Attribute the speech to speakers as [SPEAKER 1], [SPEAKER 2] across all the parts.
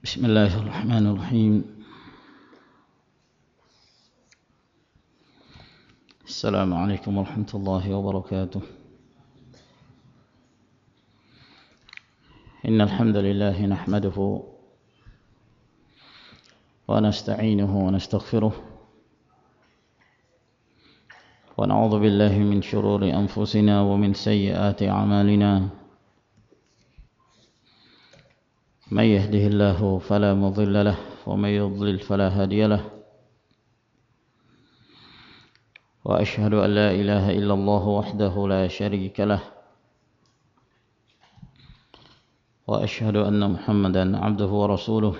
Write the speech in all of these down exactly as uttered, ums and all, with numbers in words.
[SPEAKER 1] بسم الله الرحمن الرحيم. السلام عليكم ورحمة الله وبركاته. إن الحمد لله نحمده ونستعينه ونستغفره ونعوذ بالله من شرور أنفسنا ومن سيئات أعمالنا. من يهده الله فلا مضل له ومن يضلل فلا هادي له، وأشهد أن لا إله إلا الله وحده لا شريك له، وأشهد أن محمدا عبده ورسوله.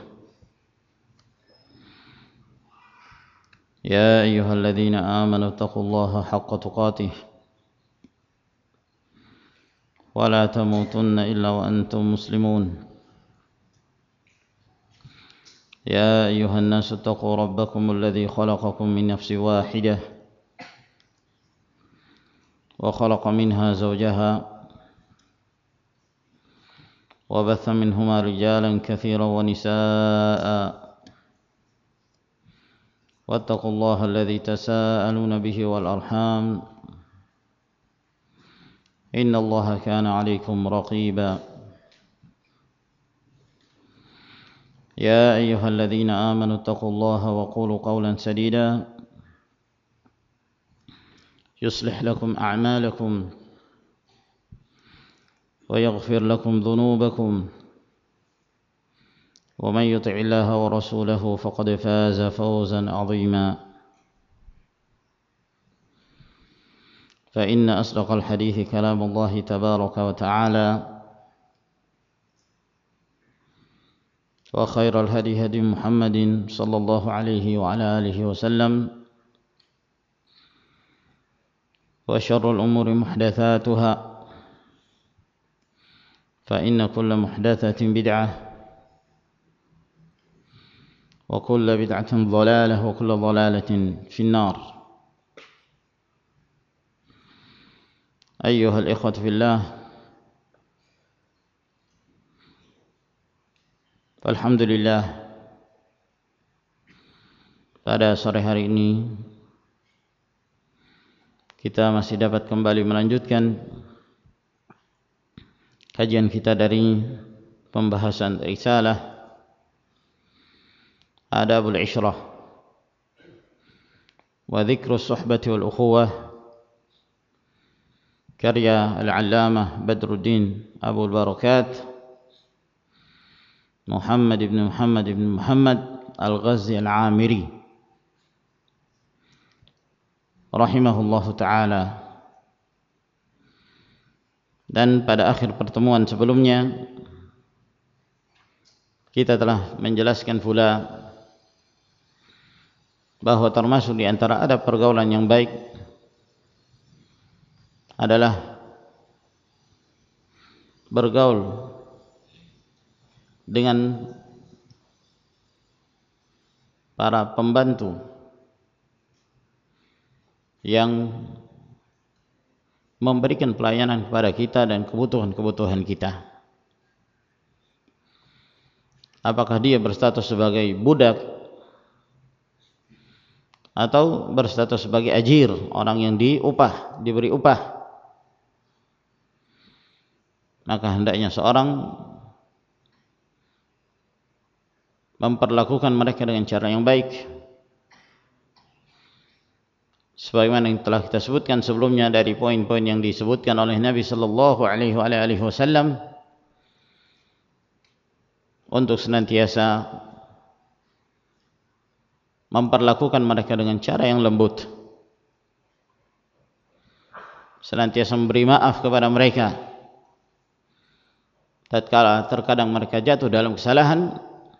[SPEAKER 1] يا أيها الذين آمنوا اتقوا الله حق تقاته ولا تموتن إلا وأنتم مسلمون. يا أيها الناس اتقوا ربكم الذي خلقكم من نفس واحدة وخلق منها زوجها وبث منهما رجالا كثيرا ونساء، واتقوا الله الذي تساءلون به والأرحام إن الله كان عليكم رقيبا. يا أيها الذين آمنوا اتقوا الله وقولوا قولا سديدا يصلح لكم أعمالكم ويغفر لكم ذنوبكم، ومن يطع الله ورسوله فقد فاز فوزا عظيما. فإن أصدق الحديث كلام الله تبارك وتعالى، وخير الهدي هدي محمد صلى الله عليه وعلى آله وسلم، وشر الأمور محدثاتها، فإن كل محدثة بدعة، وكل بدعة ضلالة، وكل ضلالة في النار. أيها الإخوة في الله، alhamdulillah, pada sore hari ini kita masih dapat kembali melanjutkan kajian kita dari pembahasan risalah Adabul Ishrah wa Dzikrus Suhbati wal Ukhuwah, karya Al-Allamah Badruddin Abul Barakat Muhammad ibn Muhammad ibn Muhammad Al-Ghazi Al-Amiri rahimahullahu ta'ala. Dan pada akhir pertemuan sebelumnya kita telah menjelaskan pula bahwa termasuk di antara adab pergaulan yang baik adalah bergaul dengan para pembantu yang memberikan pelayanan kepada kita dan kebutuhan-kebutuhan kita. Apakah dia berstatus sebagai budak atau berstatus sebagai ajir, orang yang diupah, diberi upah, maka hendaknya seorang memperlakukan mereka dengan cara yang baik, sebagaimana yang telah kita sebutkan sebelumnya dari poin-poin yang disebutkan oleh Nabi sallallahu alaihi wasallam untuk senantiasa memperlakukan mereka dengan cara yang lembut, senantiasa memberi maaf kepada mereka tatkala terkadang mereka jatuh dalam kesalahan,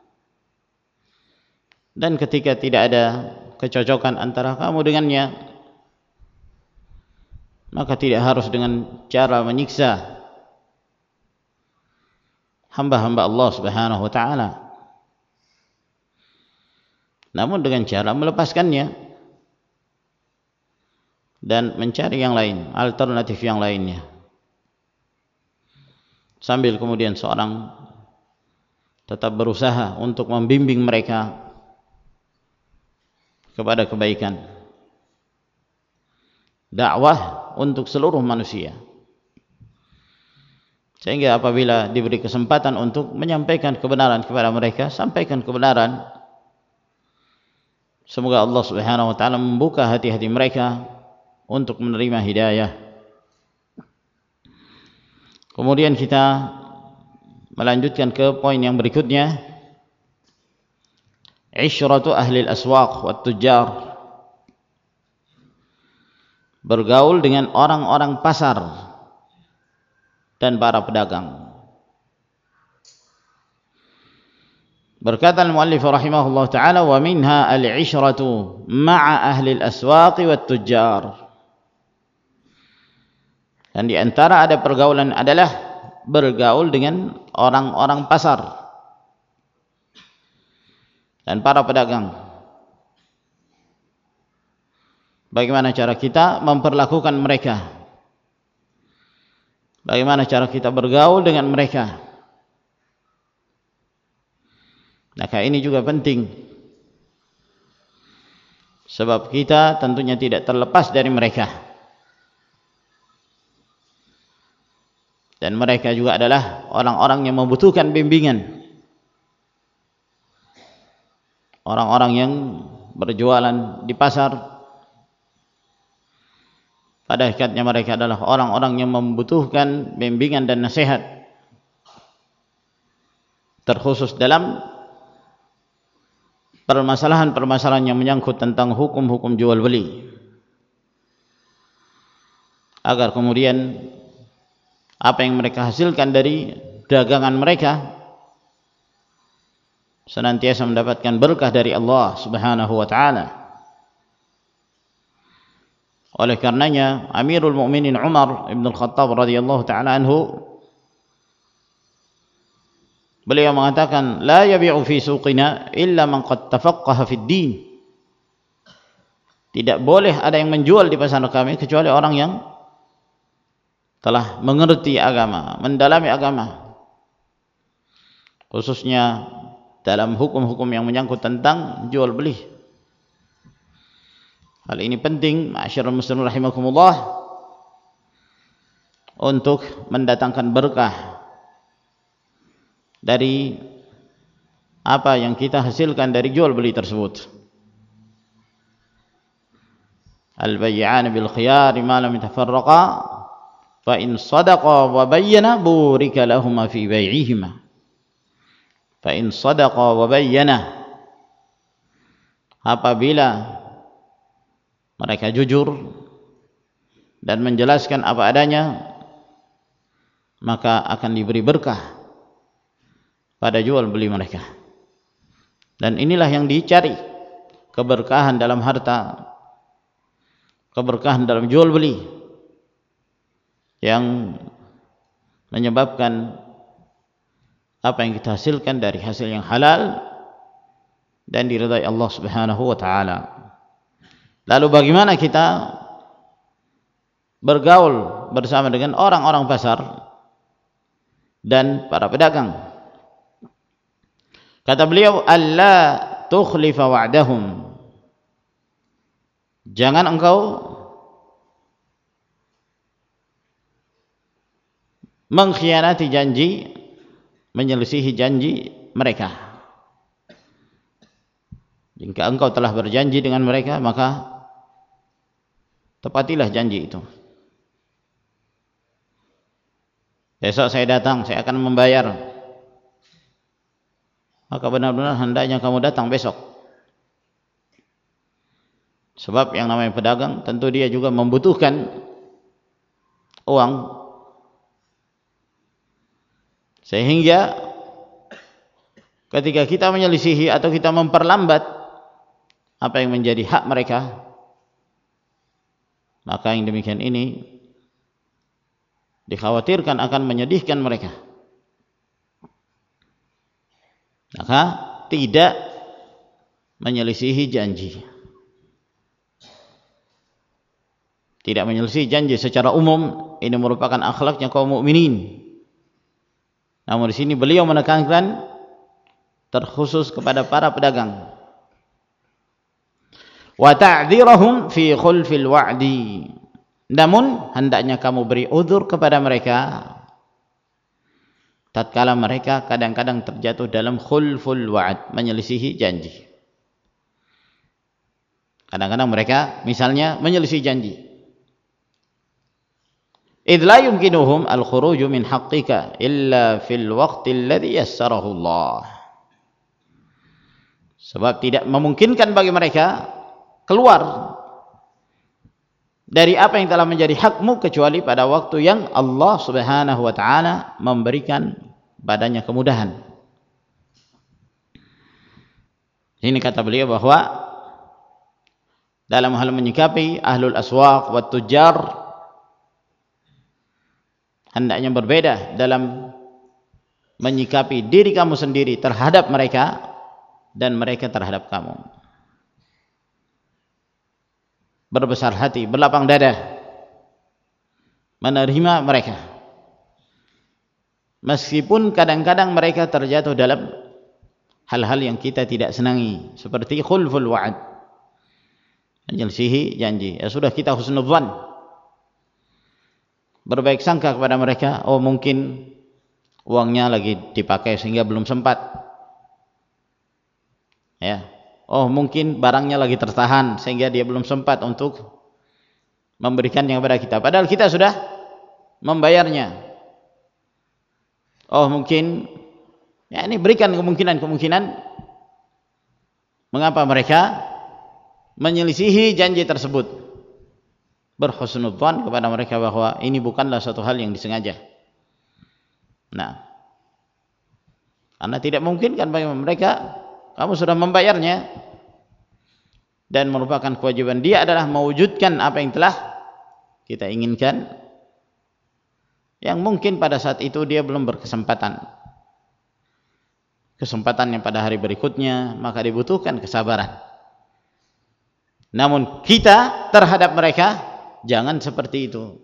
[SPEAKER 1] dan ketika tidak ada kecocokan antara kamu dengannya, maka tidak harus dengan cara menyiksa hamba-hamba Allah Subhanahu wa ta'ala, namun dengan cara melepaskannya dan mencari yang lain, alternatif yang lainnya, sambil kemudian seorang tetap berusaha untuk membimbing mereka kepada kebaikan. Dakwah untuk seluruh manusia, sehingga apabila diberi kesempatan untuk menyampaikan kebenaran kepada mereka, sampaikan kebenaran. Semoga Allah Subhanahu wa taala membuka hati-hati mereka untuk menerima hidayah. Kemudian kita melanjutkan ke poin yang berikutnya, isyratu ahli al-aswaq wat tujjar, bergaul dengan orang-orang pasar dan para pedagang. Berkata al-muallif rahimahullah ta'ala, wa minha al-ishratu ma'a ahli al-aswaq wat tujjar, dan di antara ada pergaulan adalah bergaul dengan orang-orang pasar dan para pedagang. Bagaimana cara kita memperlakukan mereka? Bagaimana cara kita bergaul dengan mereka? Maka ini juga penting, sebab kita tentunya tidak terlepas dari mereka, dan mereka juga adalah orang-orang yang membutuhkan bimbingan, orang-orang yang berjualan di pasar. Pada hakikatnya mereka adalah orang-orang yang membutuhkan bimbingan dan nasihat, terkhusus dalam permasalahan-permasalahan yang menyangkut tentang hukum-hukum jual beli, agar kemudian apa yang mereka hasilkan dari dagangan mereka senantiasa mendapatkan berkah dari Allah Subhanahu wa taala. Oleh karenanya Amirul Mukminin Umar Ibn Al-Khattab radhiyallahu taala anhu, beliau mengatakan, la yabi'u fi suqina illa man qad tafaqqaha fid din. Tidak boleh ada yang menjual di pasar kami kecuali orang yang telah mengerti agama, mendalami agama, khususnya dalam hukum-hukum yang menyangkut tentang jual beli. Hal ini penting, ma'asyiral muslimin rahimakumullah, untuk mendatangkan berkah dari apa yang kita hasilkan dari jual beli tersebut. Al-bay'an bil khiyar ma lam yatafarraqa fa in sadaqa wa bayyana burika lahum fi bay'ihima. Fa in sadaqa wa bayyana, apabila mereka jujur dan menjelaskan apa adanya, maka akan diberi berkah pada jual beli mereka. Dan inilah yang dicari, keberkahan dalam harta, keberkahan dalam jual beli, yang menyebabkan apa yang kita hasilkan dari hasil yang halal dan diridai Allah Subhanahu wa taala. Lalu bagaimana kita bergaul bersama dengan orang-orang pasar dan para pedagang? Kata beliau, alla tukhlifa wa'dahum, jangan engkau mengkhianati janji, menyelisihi janji mereka. Jika engkau telah berjanji dengan mereka, maka tepatilah janji itu. Besok saya datang, saya akan membayar, maka benar-benar hendaknya kamu datang besok. Sebab yang namanya pedagang tentu dia juga membutuhkan uang, sehingga ketika kita menyelisihi atau kita memperlambat apa yang menjadi hak mereka, maka yang demikian ini dikhawatirkan akan menyedihkan mereka. Maka tidak menyelisihi janji, tidak menyelisihi janji secara umum. Ini merupakan akhlaknya kaum mukminin. Namun di sini beliau menekankan terkhusus kepada para pedagang. Wa ta'dzirahum fi khulfil wa'di. Namun hendaknya kamu beri uzur kepada mereka tatkala mereka kadang-kadang terjatuh dalam khulful wa'd, menyelisihi janji. Kadang-kadang mereka misalnya menyelisihi janji. Idh la yumkinuhum al-khuruju min haqqika illa fil waqti alladhi yassarahu Allah. Sebab tidak memungkinkan bagi mereka keluar dari apa yang telah menjadi hakmu kecuali pada waktu yang Allah Subhanahu wa taala memberikan padanya kemudahan. Ini kata beliau bahwa dalam hal menyikapi ahlul aswaq wa tujjar hendaknya berbeda dalam menyikapi diri kamu sendiri terhadap mereka dan mereka terhadap kamu. Berbesar hati, berlapang dada menerima mereka meskipun kadang-kadang mereka terjatuh dalam hal-hal yang kita tidak senangi seperti khulful wa'ad, menyelisihi janji. Ya sudah, kita husnudzan, berbaik sangka kepada mereka. Oh mungkin uangnya lagi dipakai sehingga belum sempat, ya. Oh mungkin barangnya lagi tertahan sehingga dia belum sempat untuk memberikannya kepada kita, padahal kita sudah membayarnya. Oh mungkin ya ini berikan kemungkinan-kemungkinan mengapa mereka menyelisihi janji tersebut. Berhusnudzan kepada mereka bahwa ini bukanlah suatu hal yang disengaja. Nah, karena tidak mungkin kan bagi mereka, kamu sudah membayarnya dan merupakan kewajiban dia adalah mewujudkan apa yang telah kita inginkan, yang mungkin pada saat itu dia belum berkesempatan. Kesempatan yang pada hari berikutnya, maka dibutuhkan kesabaran. Namun kita terhadap mereka jangan seperti itu.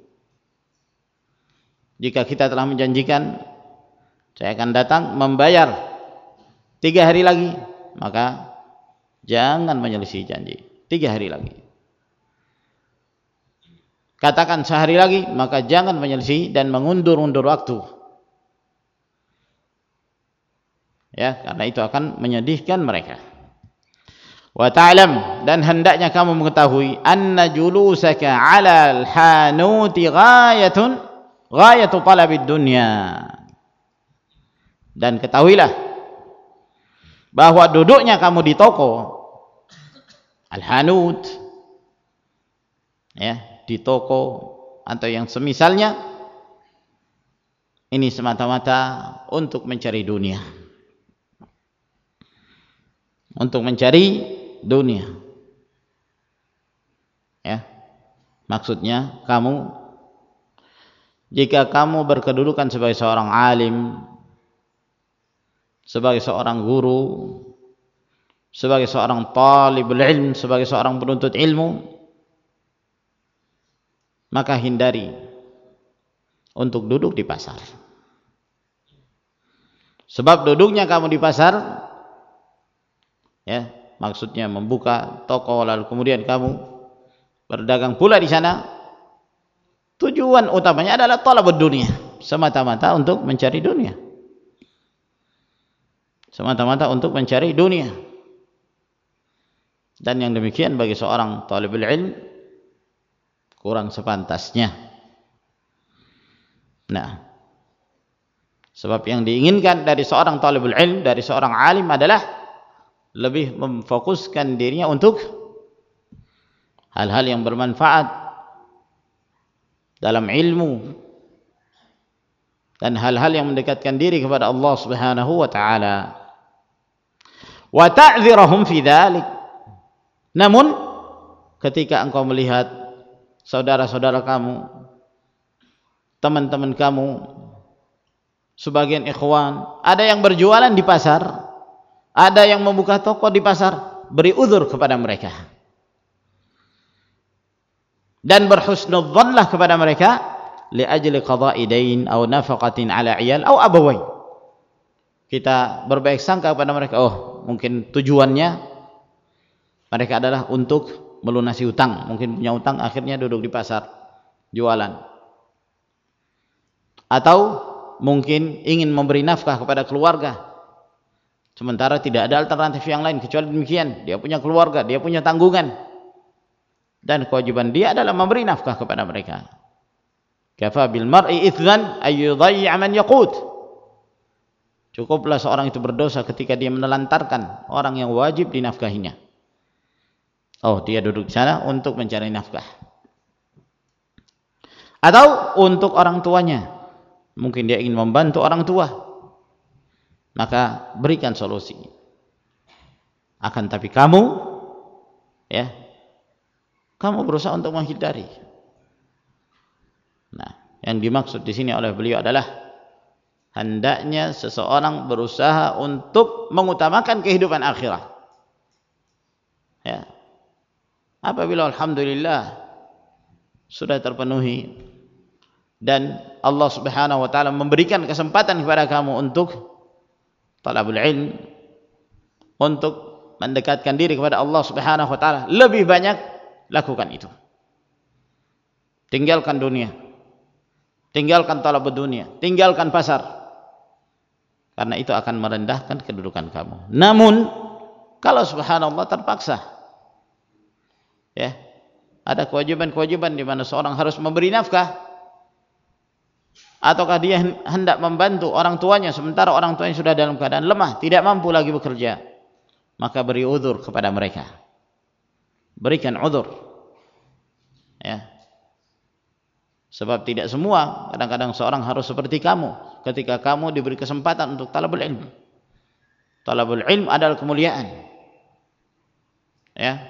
[SPEAKER 1] Jika kita telah menjanjikan saya akan datang membayar tiga hari lagi, maka jangan menyelisih janji. Tiga hari lagi. Katakan sehari lagi, maka jangan menyelisih dan mengundur-undur waktu. Ya, karena itu akan menyedihkan mereka. Wa ta'lam, dan hendaknya kamu mengetahui anna julusaka 'ala al-hanuti ghayatun ghayatu talabid dunya. Dan ketahuilah bahwa duduknya kamu di toko al-hanut, ya, di toko atau yang semisalnya, ini semata-mata untuk mencari dunia, untuk mencari dunia, ya. Maksudnya kamu, jika kamu berkedudukan sebagai seorang alim, sebagai seorang guru, sebagai seorang talibul ilm, sebagai seorang penuntut ilmu, maka hindari untuk duduk di pasar. Sebab duduknya kamu di pasar, ya, maksudnya membuka toko lalu kemudian kamu berdagang pula di sana, tujuan utamanya adalah talabud dunia, semata-mata untuk mencari dunia. Semata-mata untuk mencari dunia. Dan yang demikian bagi seorang talibul ilm kurang sepantasnya. Nah, sebab yang diinginkan dari seorang talibul ilm, dari seorang alim adalah lebih memfokuskan dirinya untuk hal-hal yang bermanfaat dalam ilmu dan hal-hal yang mendekatkan diri kepada Allah Subhanahu wa taala. Wa ta'dzirahum fi dzalik. Namun ketika engkau melihat saudara-saudara kamu, teman-teman kamu, sebagian ikhwan, ada yang berjualan di pasar, ada yang membuka toko di pasar, beri uzur kepada mereka dan berhusnudzanlah kepada mereka li ajli qada'i dain aw nafaqatin ala iyal aw abawain, kita berbaik sangka kepada mereka, oh mungkin tujuannya mereka adalah untuk melunasi hutang, mungkin punya hutang akhirnya duduk di pasar jualan, atau mungkin ingin memberi nafkah kepada keluarga sementara tidak ada alternatif yang lain kecuali demikian. Dia punya keluarga, dia punya tanggungan, dan kewajiban dia adalah memberi nafkah kepada mereka. Kafa bil mar'i ithman ay yudayya man yaqut. Cukuplah seorang itu berdosa ketika dia menelantarkan orang yang wajib dinafkahinya. Oh, dia duduk di sana untuk mencari nafkah. Atau untuk orang tuanya, mungkin dia ingin membantu orang tua, maka berikan solusi. Akan tapi kamu, ya, kamu berusaha untuk menghindari. Nah, yang dimaksud di sini oleh beliau adalah hendaknya seseorang berusaha untuk mengutamakan kehidupan akhirat. Ya. Apabila alhamdulillah sudah terpenuhi dan Allah Subhanahu wa taala memberikan kesempatan kepada kamu untuk talabul ilm, untuk mendekatkan diri kepada Allah Subhanahu wa taala, lebih banyak lakukan itu. Tinggalkan dunia, tinggalkan talabud dunia, tinggalkan pasar, karena itu akan merendahkan kedudukan kamu. Namun kalau subhanallah terpaksa, ya, ada kewajiban-kewajiban di mana seorang harus memberi nafkah, ataukah dia hendak membantu orang tuanya sementara orang tuanya sudah dalam keadaan lemah, tidak mampu lagi bekerja, maka beri uzur kepada mereka. Berikan uzur, ya. Sebab tidak semua, kadang-kadang seorang harus seperti kamu ketika kamu diberi kesempatan untuk talabul ilm. Talabul ilm adalah kemuliaan, ya,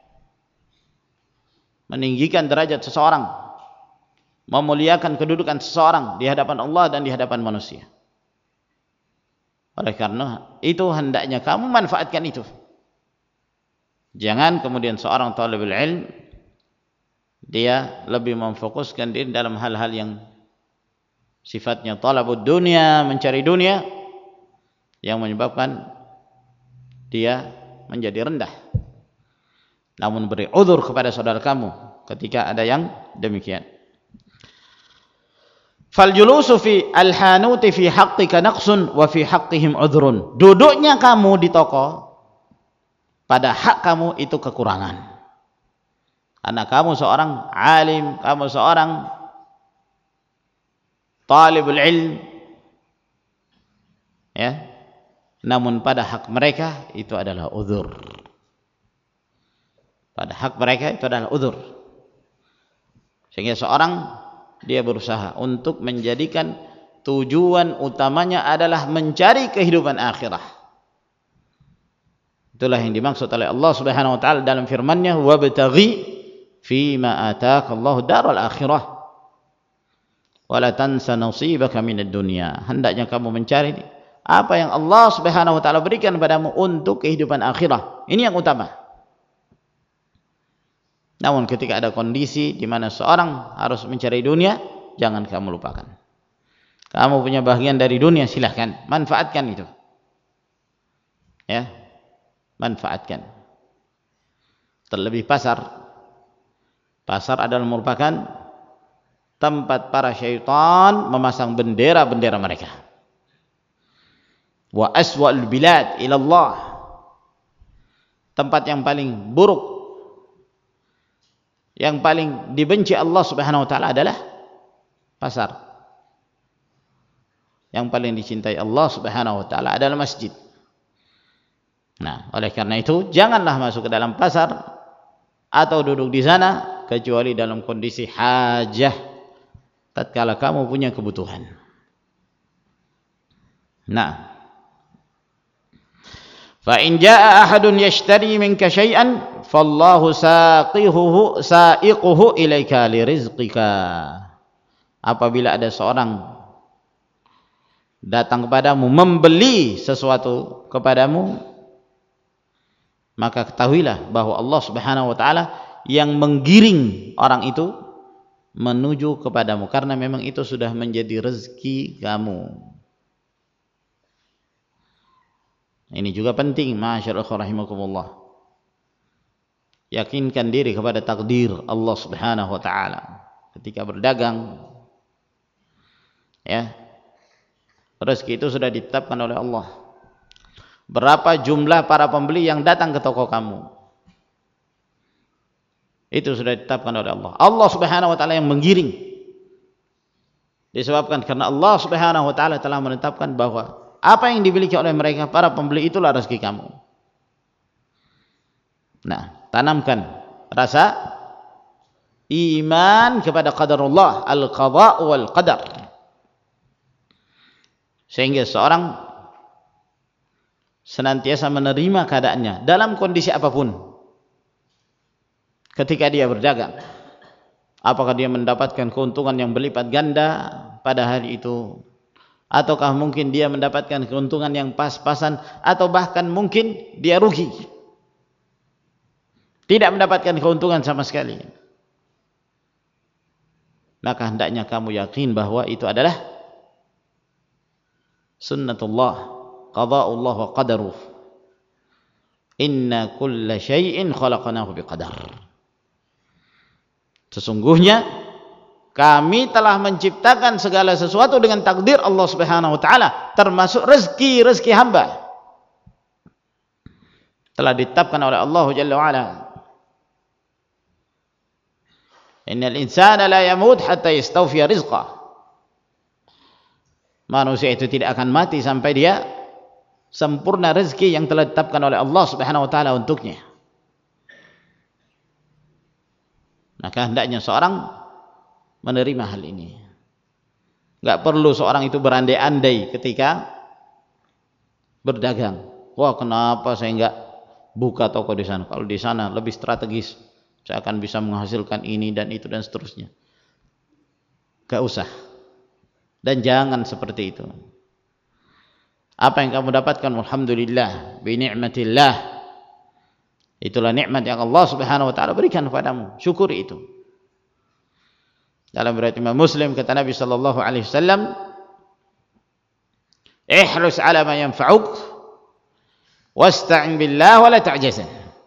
[SPEAKER 1] meninggikan derajat seseorang, memuliakan kedudukan seseorang di hadapan Allah dan di hadapan manusia. Oleh karena itu hendaknya kamu manfaatkan itu. Jangan kemudian seorang talibul ilm dia lebih memfokuskan diri dalam hal-hal yang sifatnya talabud dunia, mencari dunia, yang menyebabkan dia menjadi rendah. Namun beri uzur kepada saudara kamu ketika ada yang demikian. Fal julusu fi al-hanuti fi haqqika naqsun wa fi haqqihim udhrun. Duduknya kamu di toko pada hak kamu itu kekurangan. Karena kamu seorang alim, kamu seorang talibul ilm, ya. Namun pada hak mereka itu adalah uzur. Pada hak mereka itu adalah uzur. Sehingga seorang dia berusaha untuk menjadikan tujuan utamanya adalah mencari kehidupan akhirah. Itulah yang dimaksud oleh Allah Subhanahu wa taala dalam firman-Nya, "Wabtaghi fima ataka Allahu daral akhirah wa la tansa nasibaka minad dunya." Hendaknya kamu mencari apa yang Allah Subhanahu wa taala berikan padamu untuk kehidupan akhirah. Ini yang utama. Namun ketika ada kondisi di mana seorang harus mencari dunia, jangan kamu lupakan. Kamu punya bagian dari dunia, silahkan manfaatkan itu. Ya, manfaatkan. Terlebih pasar. Pasar adalah merupakan tempat para syaitan memasang bendera-bendera mereka. Wa aswa'ul bilad ila Allah. Tempat yang paling buruk, yang paling dibenci Allah Subhanahu wa taala adalah pasar. Yang paling dicintai Allah Subhanahu wa taala adalah masjid. Nah, oleh karena itu janganlah masuk ke dalam pasar atau duduk di sana kecuali dalam kondisi hajah, tatkala kamu punya kebutuhan. Nah, fa in jaa ahadun yashtari minka syai'an fallahu saqihuhu sa'iquhu ilaika lirizqika. Apabila ada seorang datang kepadamu membeli sesuatu kepadamu, maka ketahuilah bahwa Allah Subhanahu wa taala yang menggiring orang itu menuju kepadamu, karena memang itu sudah menjadi rezeki kamu. Ini juga penting, masyaallah rahimakumullah. Yakinkan diri kepada takdir Allah Subhanahu wa taala ketika berdagang. Ya. Rezeki itu sudah ditetapkan oleh Allah. Berapa jumlah para pembeli yang datang ke toko kamu? Itu sudah ditetapkan oleh Allah. Allah Subhanahu wa taala yang menggiring. Disebabkan karena Allah Subhanahu wa taala telah menetapkan bahwa apa yang dimiliki oleh mereka para pembeli itulah rezeki kamu. Nah, tanamkan rasa iman kepada qadarullah, al-qadha wal qadar. Sehingga seorang senantiasa menerima keadaannya dalam kondisi apapun. Ketika dia berdagang, apakah dia mendapatkan keuntungan yang berlipat ganda pada hari itu, ataukah mungkin dia mendapatkan keuntungan yang pas-pasan, atau bahkan mungkin dia rugi, tidak mendapatkan keuntungan sama sekali, maka hendaknya kamu yakin bahwa itu adalah sunnatullah, qada'ullah wa qadaruh. Inna kulla syai'in khalaqnahu biqadar. Sesungguhnya kami telah menciptakan segala sesuatu dengan takdir Allah Subhanahu wa taala, termasuk rezeki-rezeki hamba. Telah ditetapkan oleh Allah Jalla wa ala. Innal insana la yamut hatta yastawfiya rizqah. Manusia itu tidak akan mati sampai dia sempurna rezeki yang telah ditetapkan oleh Allah Subhanahu wa taala untuknya. Maka hendaknya seorang menerima hal ini. Enggak perlu seorang itu berandai-andai ketika berdagang. Wah, kenapa saya enggak buka toko di sana? Kalau di sana lebih strategis, saya akan bisa menghasilkan ini dan itu dan seterusnya. Enggak usah. Dan jangan seperti itu. Apa yang kamu dapatkan, alhamdulillah, bi ni'matillah. Itulah nikmat yang Allah Subhanahu wa taala berikan kepadamu. Syukuri itu. Dalam riwayat Imam Muslim kata Nabi sallallahu alaihi wasallam, "Ihrus 'ala ma yanfa'uk wasta'in billah wa la ta'jazan.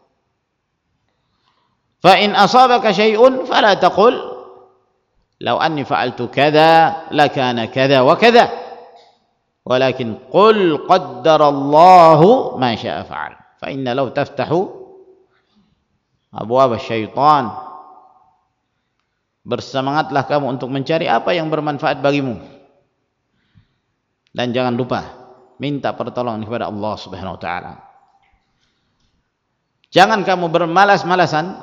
[SPEAKER 1] Fa in asabaka syai'un fala taqul law anni fa'altu kadza lakana kadza wa kadza. Walakin qul qaddarallahu ma syaa fa'al. Fa inna law taftahu abwaab syaitan." Bersemangatlah kamu untuk mencari apa yang bermanfaat bagimu, dan jangan lupa minta pertolongan kepada Allah Subhanahu wa taala. Jangan kamu bermalas-malasan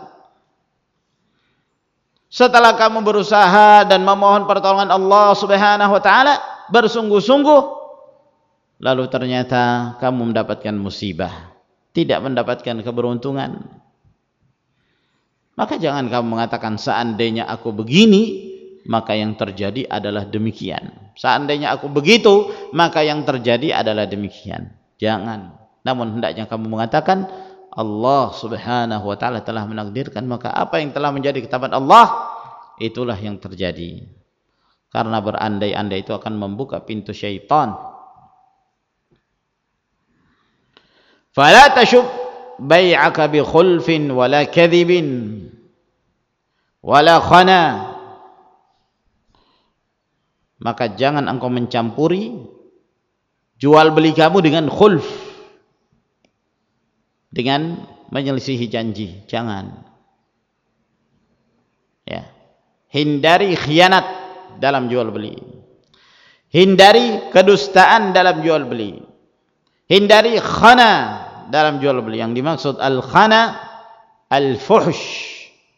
[SPEAKER 1] setelah kamu berusaha dan memohon pertolongan Allah Subhanahu wa taala bersungguh-sungguh, lalu ternyata kamu mendapatkan musibah, tidak mendapatkan keberuntungan. Maka jangan kamu mengatakan seandainya aku begini, maka yang terjadi adalah demikian. Seandainya aku begitu, maka yang terjadi adalah demikian. Jangan. Namun hendaknya kamu mengatakan Allah Subhanahu wa taala telah menakdirkan, maka apa yang telah menjadi ketetapan Allah itulah yang terjadi. Karena berandai-andai itu akan membuka pintu syaitan. Fala tashub bai'aka bi khulfin wala kadhibin wala khana. Maka jangan engkau mencampuri jual beli kamu dengan khulf, dengan menyelisihi janji. Jangan. Ya. Hindari khianat dalam jual beli. Hindari kedustaan dalam jual beli. Hindari khana dalam jual beli. Yang dimaksud al-khana, al-fuhsh,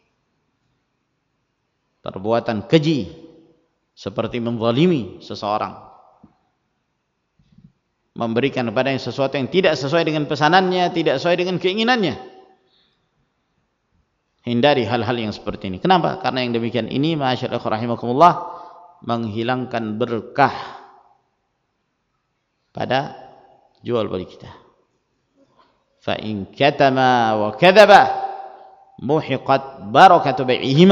[SPEAKER 1] perbuatan keji, seperti menzalimi seseorang, memberikan kepadanya sesuatu yang tidak sesuai dengan pesanannya, tidak sesuai dengan keinginannya. Hindari hal-hal yang seperti ini. Kenapa? Karena yang demikian ini, masyaallah rahimakumullah, menghilangkan berkah pada jual beli kita. Fa in katama wa kadzaba muhiqat barakatu bai'ihima.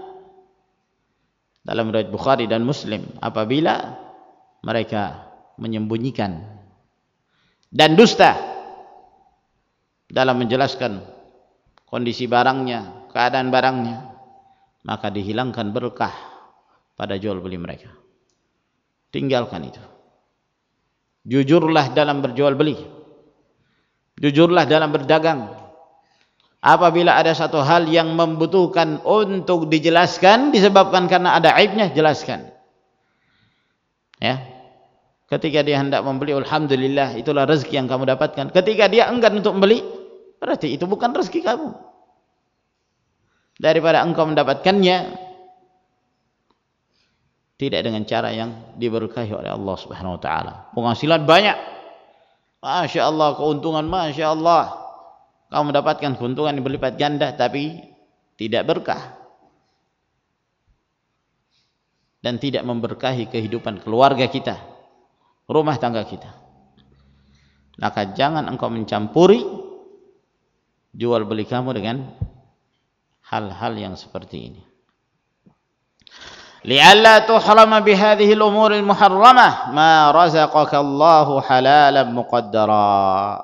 [SPEAKER 1] Dalam riwayat Bukhari dan Muslim, apabila mereka menyembunyikan dan dusta, dalam menjelaskan kondisi barangnya, keadaan barangnya, maka dihilangkan berkah pada jual beli mereka. Tinggalkan itu. Jujurlah dalam berjual beli. Jujurlah dalam berdagang. Apabila ada satu hal yang membutuhkan untuk dijelaskan disebabkan karena ada aibnya, jelaskan. Ya. Ketika dia hendak membeli, alhamdulillah, itulah rezeki yang kamu dapatkan. Ketika dia enggan untuk membeli, berarti itu bukan rezeki kamu. Daripada engkau mendapatkannya tidak dengan cara yang diberkahi oleh Allah Subhanahu wa taala. Penghasilan banyak. Masya Allah, keuntungan Masya Allah. Kamu mendapatkan keuntungan yang berlipat ganda, tapi tidak berkah. Dan tidak memberkahi kehidupan keluarga kita, rumah tangga kita. Maka jangan engkau mencampuri jual beli kamu dengan hal-hal yang seperti ini. Li'alla tuhrama bihadhihi al-umur al-muharramah ma razaqaka Allahu halalan muqaddara.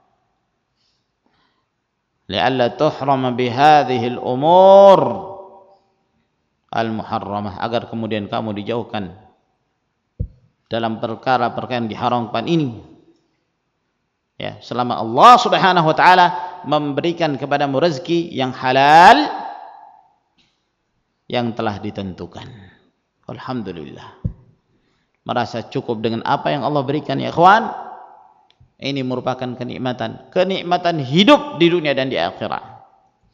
[SPEAKER 1] Li'alla tuhrama bihadhihi al-umur al-muharramah, agar kemudian kamu dijauhkan dalam perkara-perkara yang diharamkan ini. Ya, selama Allah Subhanahu wa taala memberikan kepadamu rezeki yang halal yang telah ditentukan. Alhamdulillah. Merasa cukup dengan apa yang Allah berikan, ya ikhwan. Ini merupakan kenikmatan, kenikmatan hidup di dunia dan di akhirat.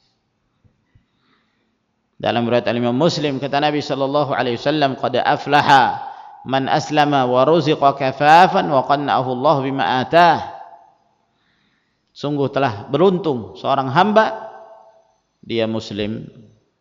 [SPEAKER 1] Dalam riwayat Imam Muslim kata Nabi sallallahu alaihi wasallam, "Qad aflaha man aslama wa ruziqa kafafan wa qanna'ahu Allah bima atah." Sungguh telah beruntung seorang hamba, dia muslim,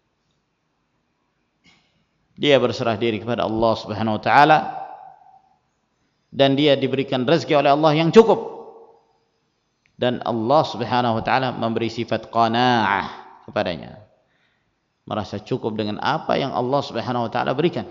[SPEAKER 1] dia berserah diri kepada Allah Subhanahu wa taala, dan dia diberikan rezeki oleh Allah yang cukup, dan Allah Subhanahu wa taala memberi sifat qanaah kepadanya, merasa cukup dengan apa yang Allah Subhanahu wa taala berikan.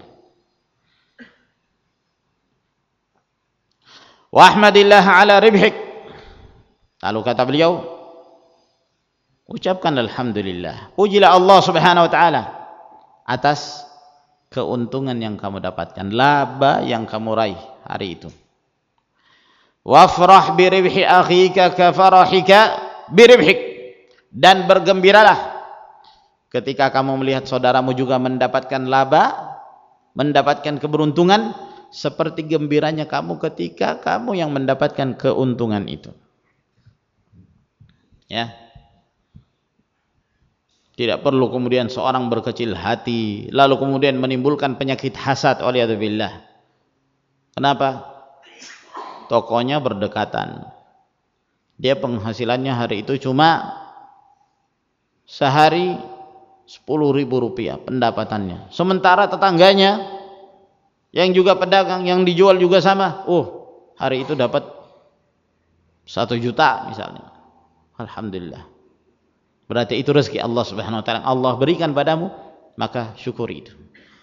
[SPEAKER 1] Wa ahmadillah ala ribhik. Lalu kata beliau, ucapkan alhamdulillah, pujilah Allah Subhanahu wa taala atas keuntungan yang kamu dapatkan, laba yang kamu raih hari itu. Wafrah biribhi akhika kafarahika biribhik, dan bergembiralah ketika kamu melihat saudaramu juga mendapatkan laba, mendapatkan keberuntungan, seperti gembiranya kamu ketika kamu yang mendapatkan keuntungan itu. Ya. Tidak perlu kemudian seorang berkecil hati lalu kemudian menimbulkan penyakit hasad, waliyadzubillah. Kenapa? Tokonya berdekatan, dia penghasilannya hari itu cuma sehari sepuluh ribu rupiah pendapatannya, sementara tetangganya yang juga pedagang, yang dijual juga sama, oh hari itu dapat satu juta misalnya. Alhamdulillah. Berarti itu rezeki Allah Subhanahu wa taala Allah berikan padamu, maka syukuri itu.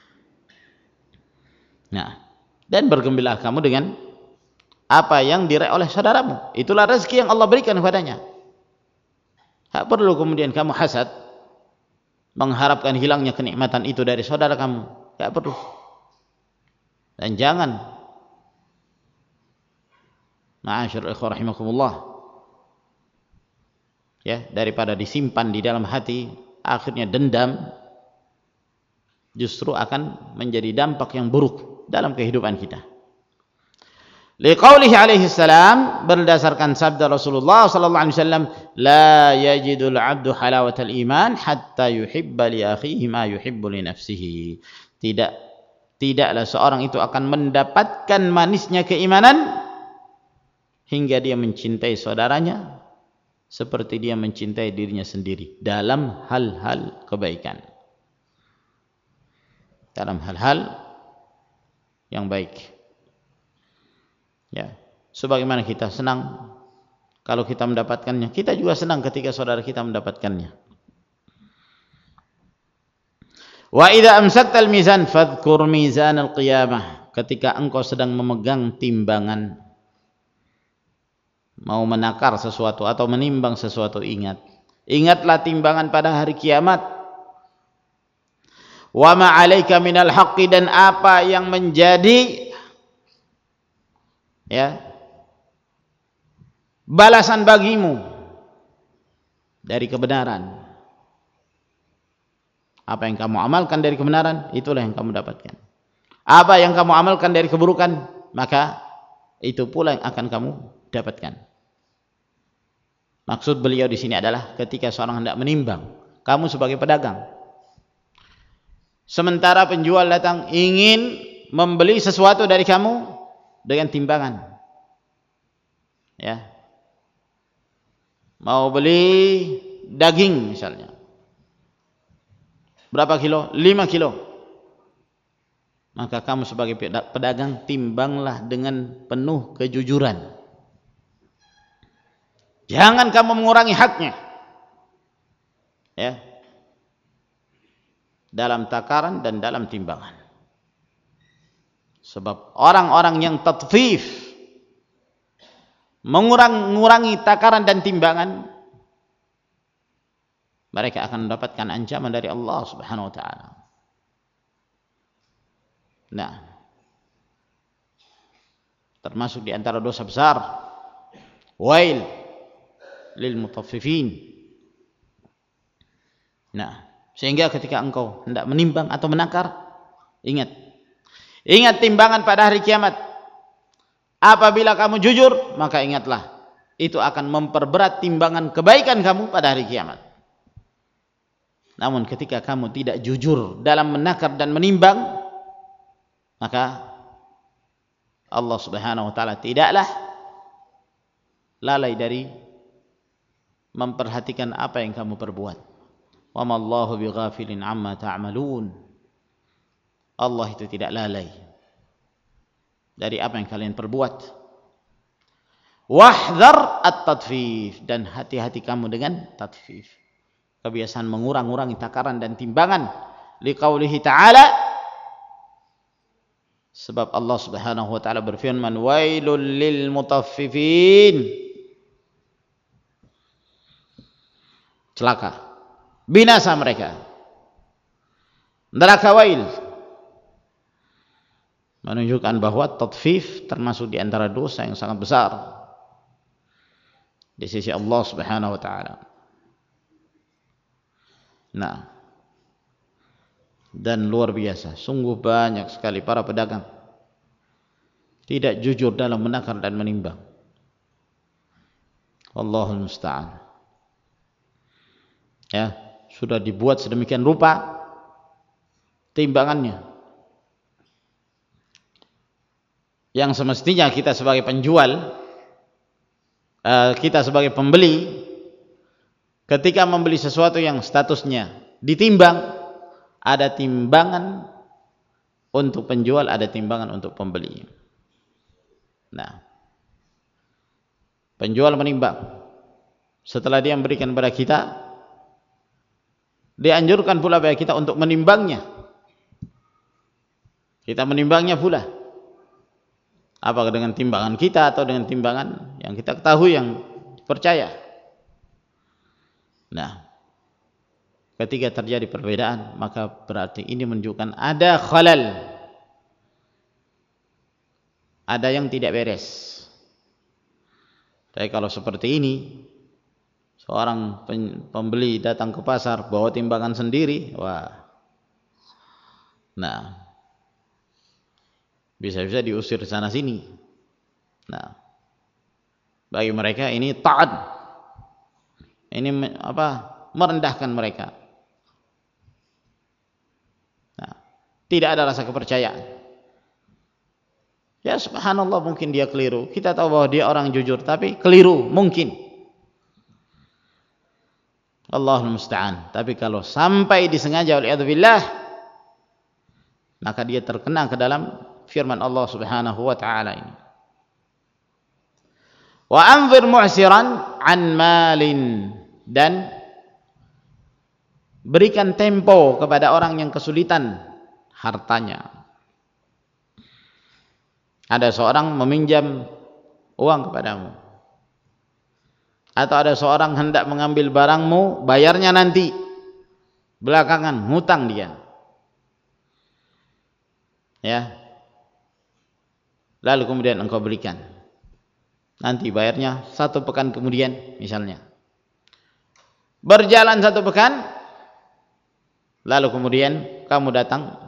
[SPEAKER 1] Nah, dan bergembiralah kamu dengan apa yang diraih oleh saudaramu. Itulah rezeki yang Allah berikan kepadanya. Tak perlu kemudian kamu hasad, mengharapkan hilangnya kenikmatan itu dari saudara kamu. Tak perlu. Dan jangan, ma'asyarul ikhwah rahimakumullah, ya, daripada disimpan di dalam hati akhirnya dendam, justru akan menjadi dampak yang buruk dalam kehidupan kita. Liqaulihi alaihi salam, berdasarkan sabda Rasulullah sallallahu alaihi wasallam, la yajidul 'abdu halawatal iman hatta yuhibba li akhihi ma yuhibbu li nafsihi. Tidak tidaklah seorang itu akan mendapatkan manisnya keimanan hingga dia mencintai saudaranya seperti dia mencintai dirinya sendiri dalam hal-hal kebaikan, dalam hal-hal yang baik. Ya, sebagaimana kita senang kalau kita mendapatkannya, kita juga senang ketika saudara kita mendapatkannya. Wa idza amsakta al-mizan fadhkur mizan al-qiyamah. Ketika engkau sedang memegang timbangan, mau menakar sesuatu atau menimbang sesuatu, ingat, ingatlah timbangan pada hari kiamat. Wa ma 'alaika minal haqqi, dan apa yang menjadi ya balasan bagimu dari kebenaran. Apa yang kamu amalkan dari kebenaran, itulah yang kamu dapatkan. Apa yang kamu amalkan dari keburukan, maka itu pula yang akan kamu dapatkan. Maksud beliau di sini adalah ketika seorang hendak menimbang, kamu sebagai pedagang, sementara penjual datang ingin membeli sesuatu dari kamu dengan timbangan, ya, mau beli daging misalnya, berapa kilo? lima kilo. Maka kamu sebagai pedagang timbanglah dengan penuh kejujuran. Jangan kamu mengurangi haknya, ya, dalam takaran dan dalam timbangan. Sebab orang-orang yang tatfif, mengurang-ngurangi takaran dan timbangan, mereka akan mendapatkan ancaman dari Allah Subhanahu wa taala. Nah, termasuk di antara dosa besar, wail lil mutaffifin. Nah, sehingga ketika engkau hendak menimbang atau menakar, ingat, ingat timbangan pada hari kiamat. Apabila kamu jujur, maka ingatlah, itu akan memperberat timbangan kebaikan kamu pada hari kiamat. Namun ketika kamu tidak jujur dalam menakar dan menimbang, maka Allah Subhanahu wa taala tidaklah lalai dari memperhatikan apa yang kamu perbuat. Wa ma Allahu bighafilin amma ta'malun. Allah itu tidak lalai dari apa yang kalian perbuat. Wahdhar at-tadfif, dan hati-hati kamu dengan tadfif, kebiasaan mengurang-urangi takaran dan timbangan. Liqaulihi ta'ala, sebab Allah Subhanahu wa taala berfirman, wailul lil mutaffifin, celaka, binasa mereka, neraka wail. Menunjukkan bahwa tadfif termasuk di antara dosa yang sangat besar di sisi Allah Subhanahu wa taala. Nah, dan luar biasa, sungguh banyak sekali para pedagang tidak jujur dalam menakar dan menimbang. Wallahul musta'an. Ya, sudah dibuat sedemikian rupa timbangannya, yang semestinya kita sebagai penjual, kita sebagai pembeli, ketika membeli sesuatu yang statusnya ditimbang, ada timbangan untuk penjual, ada timbangan untuk pembeli. Nah, penjual menimbang, setelah dia memberikan kepada kita, dianjurkan pula bagi kita untuk menimbangnya. Kita menimbangnya pula, apakah dengan timbangan kita atau dengan timbangan yang kita ketahui, yang percaya. Nah, ketika terjadi perbedaan, maka berarti ini menunjukkan ada khalal, ada yang tidak beres. Tapi kalau seperti ini, seorang pembeli datang ke pasar bawa timbangan sendiri, wah, nah, bisa-bisa diusir sana sini. Nah, bagi mereka ini ta'ad, ini apa, merendahkan mereka. Nah, tidak ada rasa kepercayaan. Ya subhanallah, mungkin dia keliru, kita tahu bahwa dia orang jujur, tapi keliru mungkin, Allahul musta'an. Tapi kalau sampai disengaja wal'iyadzubillah, maka dia terkena ke dalam firman Allah Subhanahu wa taala ini, wa anzir mu'siran an malin, dan berikan tempo kepada orang yang kesulitan hartanya. Ada seorang meminjam uang kepadamu, Atau ada seorang hendak mengambil barangmu, bayarnya nanti, belakangan, hutang dia. Ya. Lalu kemudian engkau berikan. Nanti bayarnya satu pekan kemudian misalnya. Berjalan satu pekan, lalu kemudian kamu datang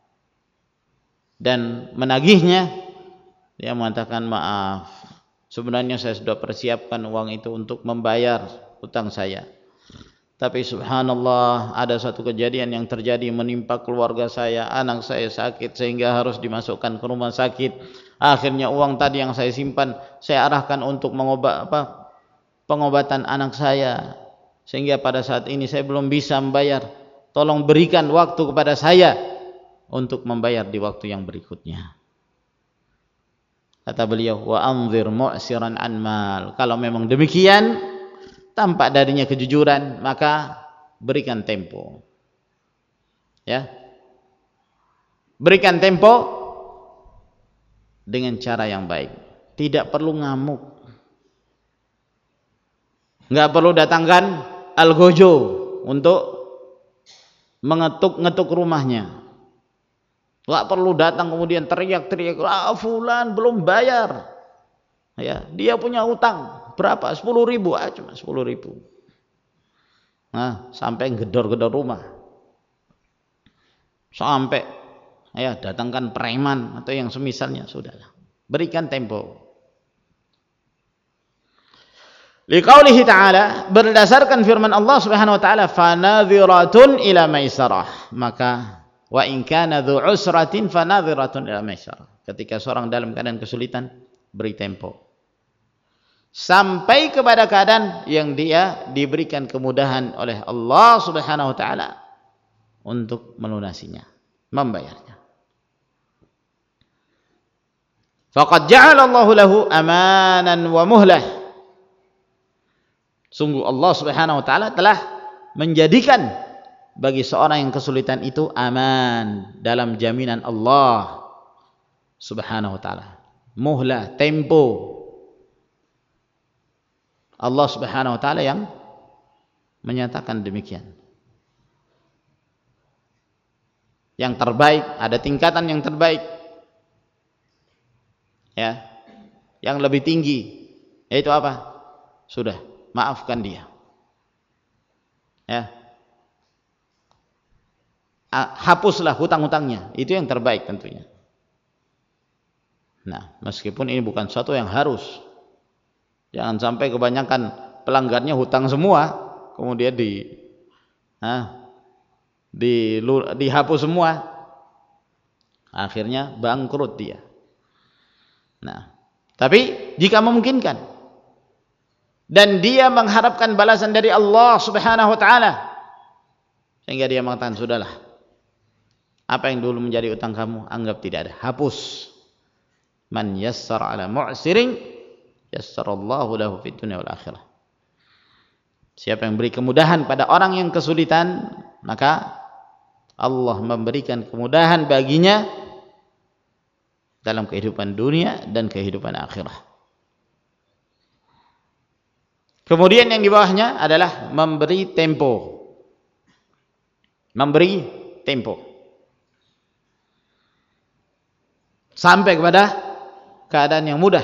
[SPEAKER 1] dan menagihnya. Dia mengatakan, maaf, sebenarnya saya sudah persiapkan uang itu untuk membayar hutang saya. Tapi subhanallah, ada satu kejadian yang terjadi menimpa keluarga saya, anak saya sakit sehingga harus dimasukkan ke rumah sakit. Akhirnya uang tadi yang saya simpan saya arahkan untuk mengobat apa? pengobatan anak saya. Sehingga pada saat ini saya belum bisa membayar. Tolong berikan waktu kepada saya untuk membayar di waktu yang berikutnya. Kata beliau, wa anzir mu'siran an mal. Kalau memang demikian, tampak darinya kejujuran, maka berikan tempo. Ya. Berikan tempo dengan cara yang baik. Tidak perlu ngamuk. Enggak perlu datangkan algojo untuk mengetuk-ngetuk rumahnya. Enggak perlu datang kemudian teriak-teriak, ah fulan belum bayar. Ya, dia punya utang berapa? sepuluh ribu, ah cuma sepuluh ribu. Nah, sampai gedor-gedor rumah. Sampai ya datangkan preman atau yang semisalnya, sudahlah. Berikan tempo. Liqaulihi ta'ala, berdasarkan firman Allah Subhanahu wa taala, fanadhiratun ila maisarah. Maka wa in kana dzu usratin fanadhiratun ila maisarah. Ketika seorang dalam keadaan kesulitan, beri tempo. Sampai kepada keadaan yang dia diberikan kemudahan oleh Allah Subhanahu wa taala untuk melunasinya, membayarnya. Faqad ja'ala Allahu lahu amanan wa muhlah. Sungguh Allah Subhanahu wa taala telah menjadikan bagi seorang yang kesulitan itu aman dalam jaminan Allah Subhanahu wa taala. Muhlah, tempo. Allah Subhanahu wa taala yang menyatakan demikian. Yang terbaik, ada tingkatan yang terbaik. Ya. Yang lebih tinggi yaitu apa? Sudah, maafkan dia. Ya. Hapuslah hutang-hutangnya, itu yang terbaik tentunya. Nah, meskipun ini bukan sesuatu yang harus. Jangan sampai kebanyakan pelanggannya hutang semua, kemudian di nah, di dihapus semua. Akhirnya bangkrut dia. Nah, tapi jika memungkinkan dan dia mengharapkan balasan dari Allah Subhanahu wa taala, sehingga dia mengatakan, sudahlah, apa yang dulu menjadi utang kamu anggap tidak ada, hapus. Man yassara ala mu'sirin yassarallahu lahu fid dunya wal akhirah. Siapa yang beri kemudahan pada orang yang kesulitan, maka Allah memberikan kemudahan baginya dalam kehidupan dunia dan kehidupan akhirah. Kemudian yang di bawahnya adalah memberi tempo. Memberi tempo. Sampai kepada keadaan yang mudah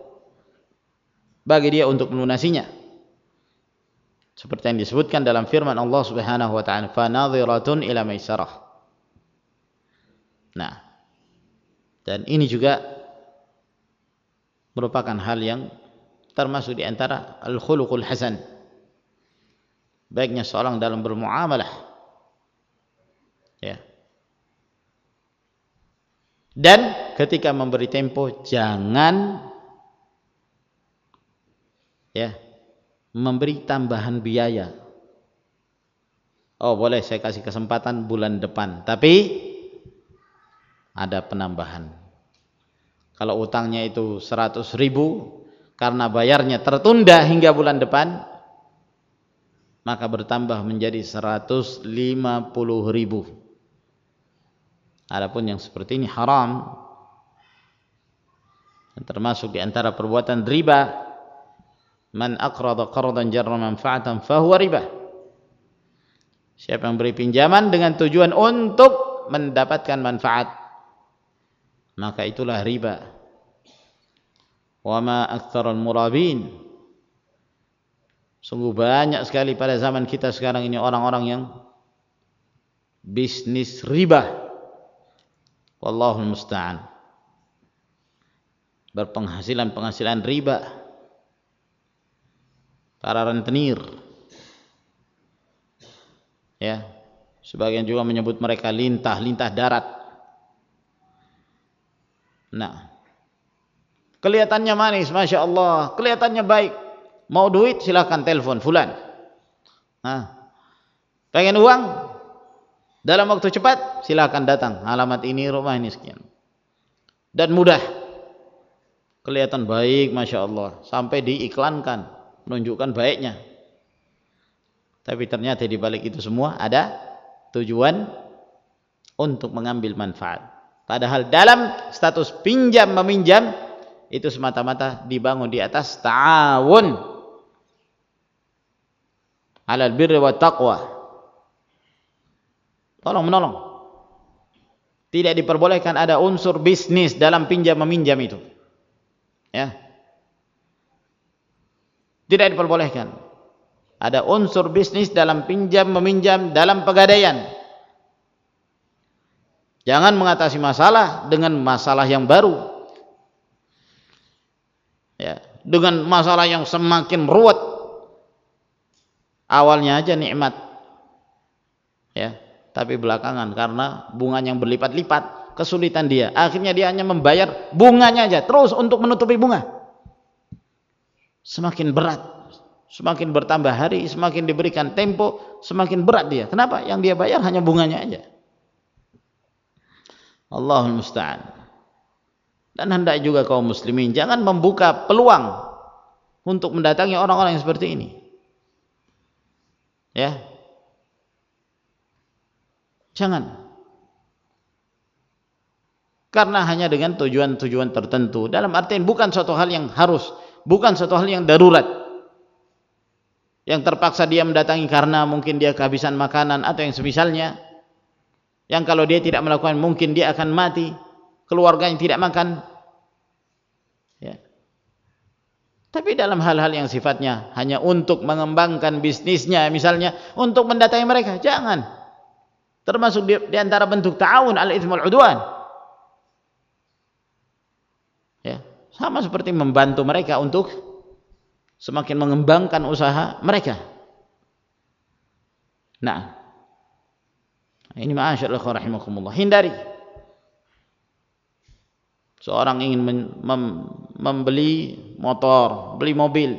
[SPEAKER 1] bagi dia untuk melunasinya. Seperti yang disebutkan dalam firman Allah Subhanahu wa taala, fanadhiratun ila maisarah. Nah, dan ini juga merupakan hal yang termasuk di antara al-khuluqul hasan. Baiknya seorang dalam bermuamalah. Ya. Dan ketika memberi tempo, jangan ya memberi tambahan biaya. Oh, boleh saya kasih kesempatan bulan depan, tapi ada penambahan. Kalau utangnya itu seratus ribu, karena bayarnya tertunda hingga bulan depan, maka bertambah menjadi seratus lima puluh ribu. Adapun yang seperti ini haram, termasuk di antara perbuatan riba, Man aqrada qardan jarra manfa'atan fahuwa riba. Siapa yang beri pinjaman dengan tujuan untuk mendapatkan manfaat, maka itulah riba. Wa ma aktsarul murabin. Sungguh banyak sekali pada zaman kita sekarang ini orang-orang yang bisnis riba. Wallahul musta'an. Berpenghasilan-penghasilan riba. Para rentenir. Ya, sebagian juga menyebut mereka lintah-lintah darat. Nah, kelihatannya manis, masya Allah, kelihatannya baik. Mau duit silakan telepon fulan. Nah, pengen uang dalam waktu cepat silakan datang. Alamat ini, rumah ini sekian. Dan mudah. Kelihatan baik, masya Allah, sampai diiklankan, menunjukkan baiknya. Tapi ternyata di balik itu semua ada tujuan untuk mengambil manfaat. Padahal dalam status pinjam meminjam itu semata-mata dibangun di atas ta'awun 'alal birri wat taqwa. Tolong menolong. Tidak diperbolehkan ada unsur bisnis dalam pinjam meminjam itu. Ya. Tidak diperbolehkan. Ada unsur bisnis dalam pinjam meminjam, dalam pegadaian. Jangan mengatasi masalah dengan masalah yang baru. Ya, dengan masalah yang semakin ruwet. Awalnya aja nikmat. Ya, tapi belakangan karena bunganya yang berlipat-lipat, kesulitan dia. Akhirnya dia hanya membayar bunganya aja terus untuk menutupi bunga. Semakin berat. Semakin bertambah hari, semakin diberikan tempo, semakin berat dia. Kenapa? Yang dia bayar hanya bunganya aja. Allahul musta'an. Dan hendak juga kaum muslimin jangan membuka peluang untuk mendatangi orang-orang yang seperti ini. Ya. Jangan. Karena hanya dengan tujuan-tujuan tertentu. Dalam artian bukan suatu hal yang harus, bukan suatu hal yang darurat. Yang terpaksa dia mendatangi karena mungkin dia kehabisan makanan atau yang semisalnya. Yang kalau dia tidak melakukan mungkin dia akan mati, keluarganya tidak makan. Ya. Tapi dalam hal-hal yang sifatnya hanya untuk mengembangkan bisnisnya, misalnya untuk mendatangi mereka, jangan. Termasuk di, di antara bentuk ta'awun al-itsm wal 'udwan. Ya, sama seperti membantu mereka untuk semakin mengembangkan usaha mereka. Nah, ini ma'asyarul rahimakumullah. Hindari. Seorang ingin mem membeli motor, beli mobil.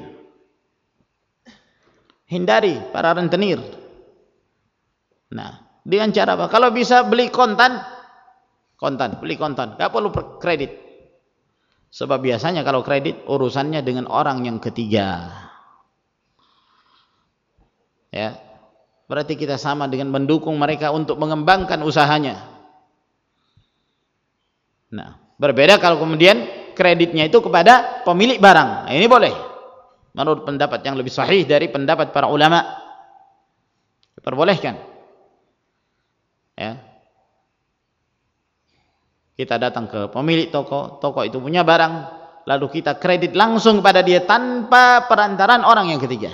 [SPEAKER 1] Hindari para rentenir. Nah, dengan cara apa? Kalau bisa beli kontan, kontan, beli kontan. Gak perlu kredit. Sebab biasanya kalau kredit urusannya dengan orang yang ketiga. Ya. Berarti kita sama dengan mendukung mereka untuk mengembangkan usahanya. Nah, berbeda kalau kemudian kreditnya itu kepada pemilik barang. Nah, ini boleh. Menurut pendapat yang lebih sahih dari pendapat para ulama. Diperbolehkan. Ya. Kita datang ke pemilik toko, toko itu punya barang, lalu kita kredit langsung kepada dia tanpa perantaran orang yang ketiga.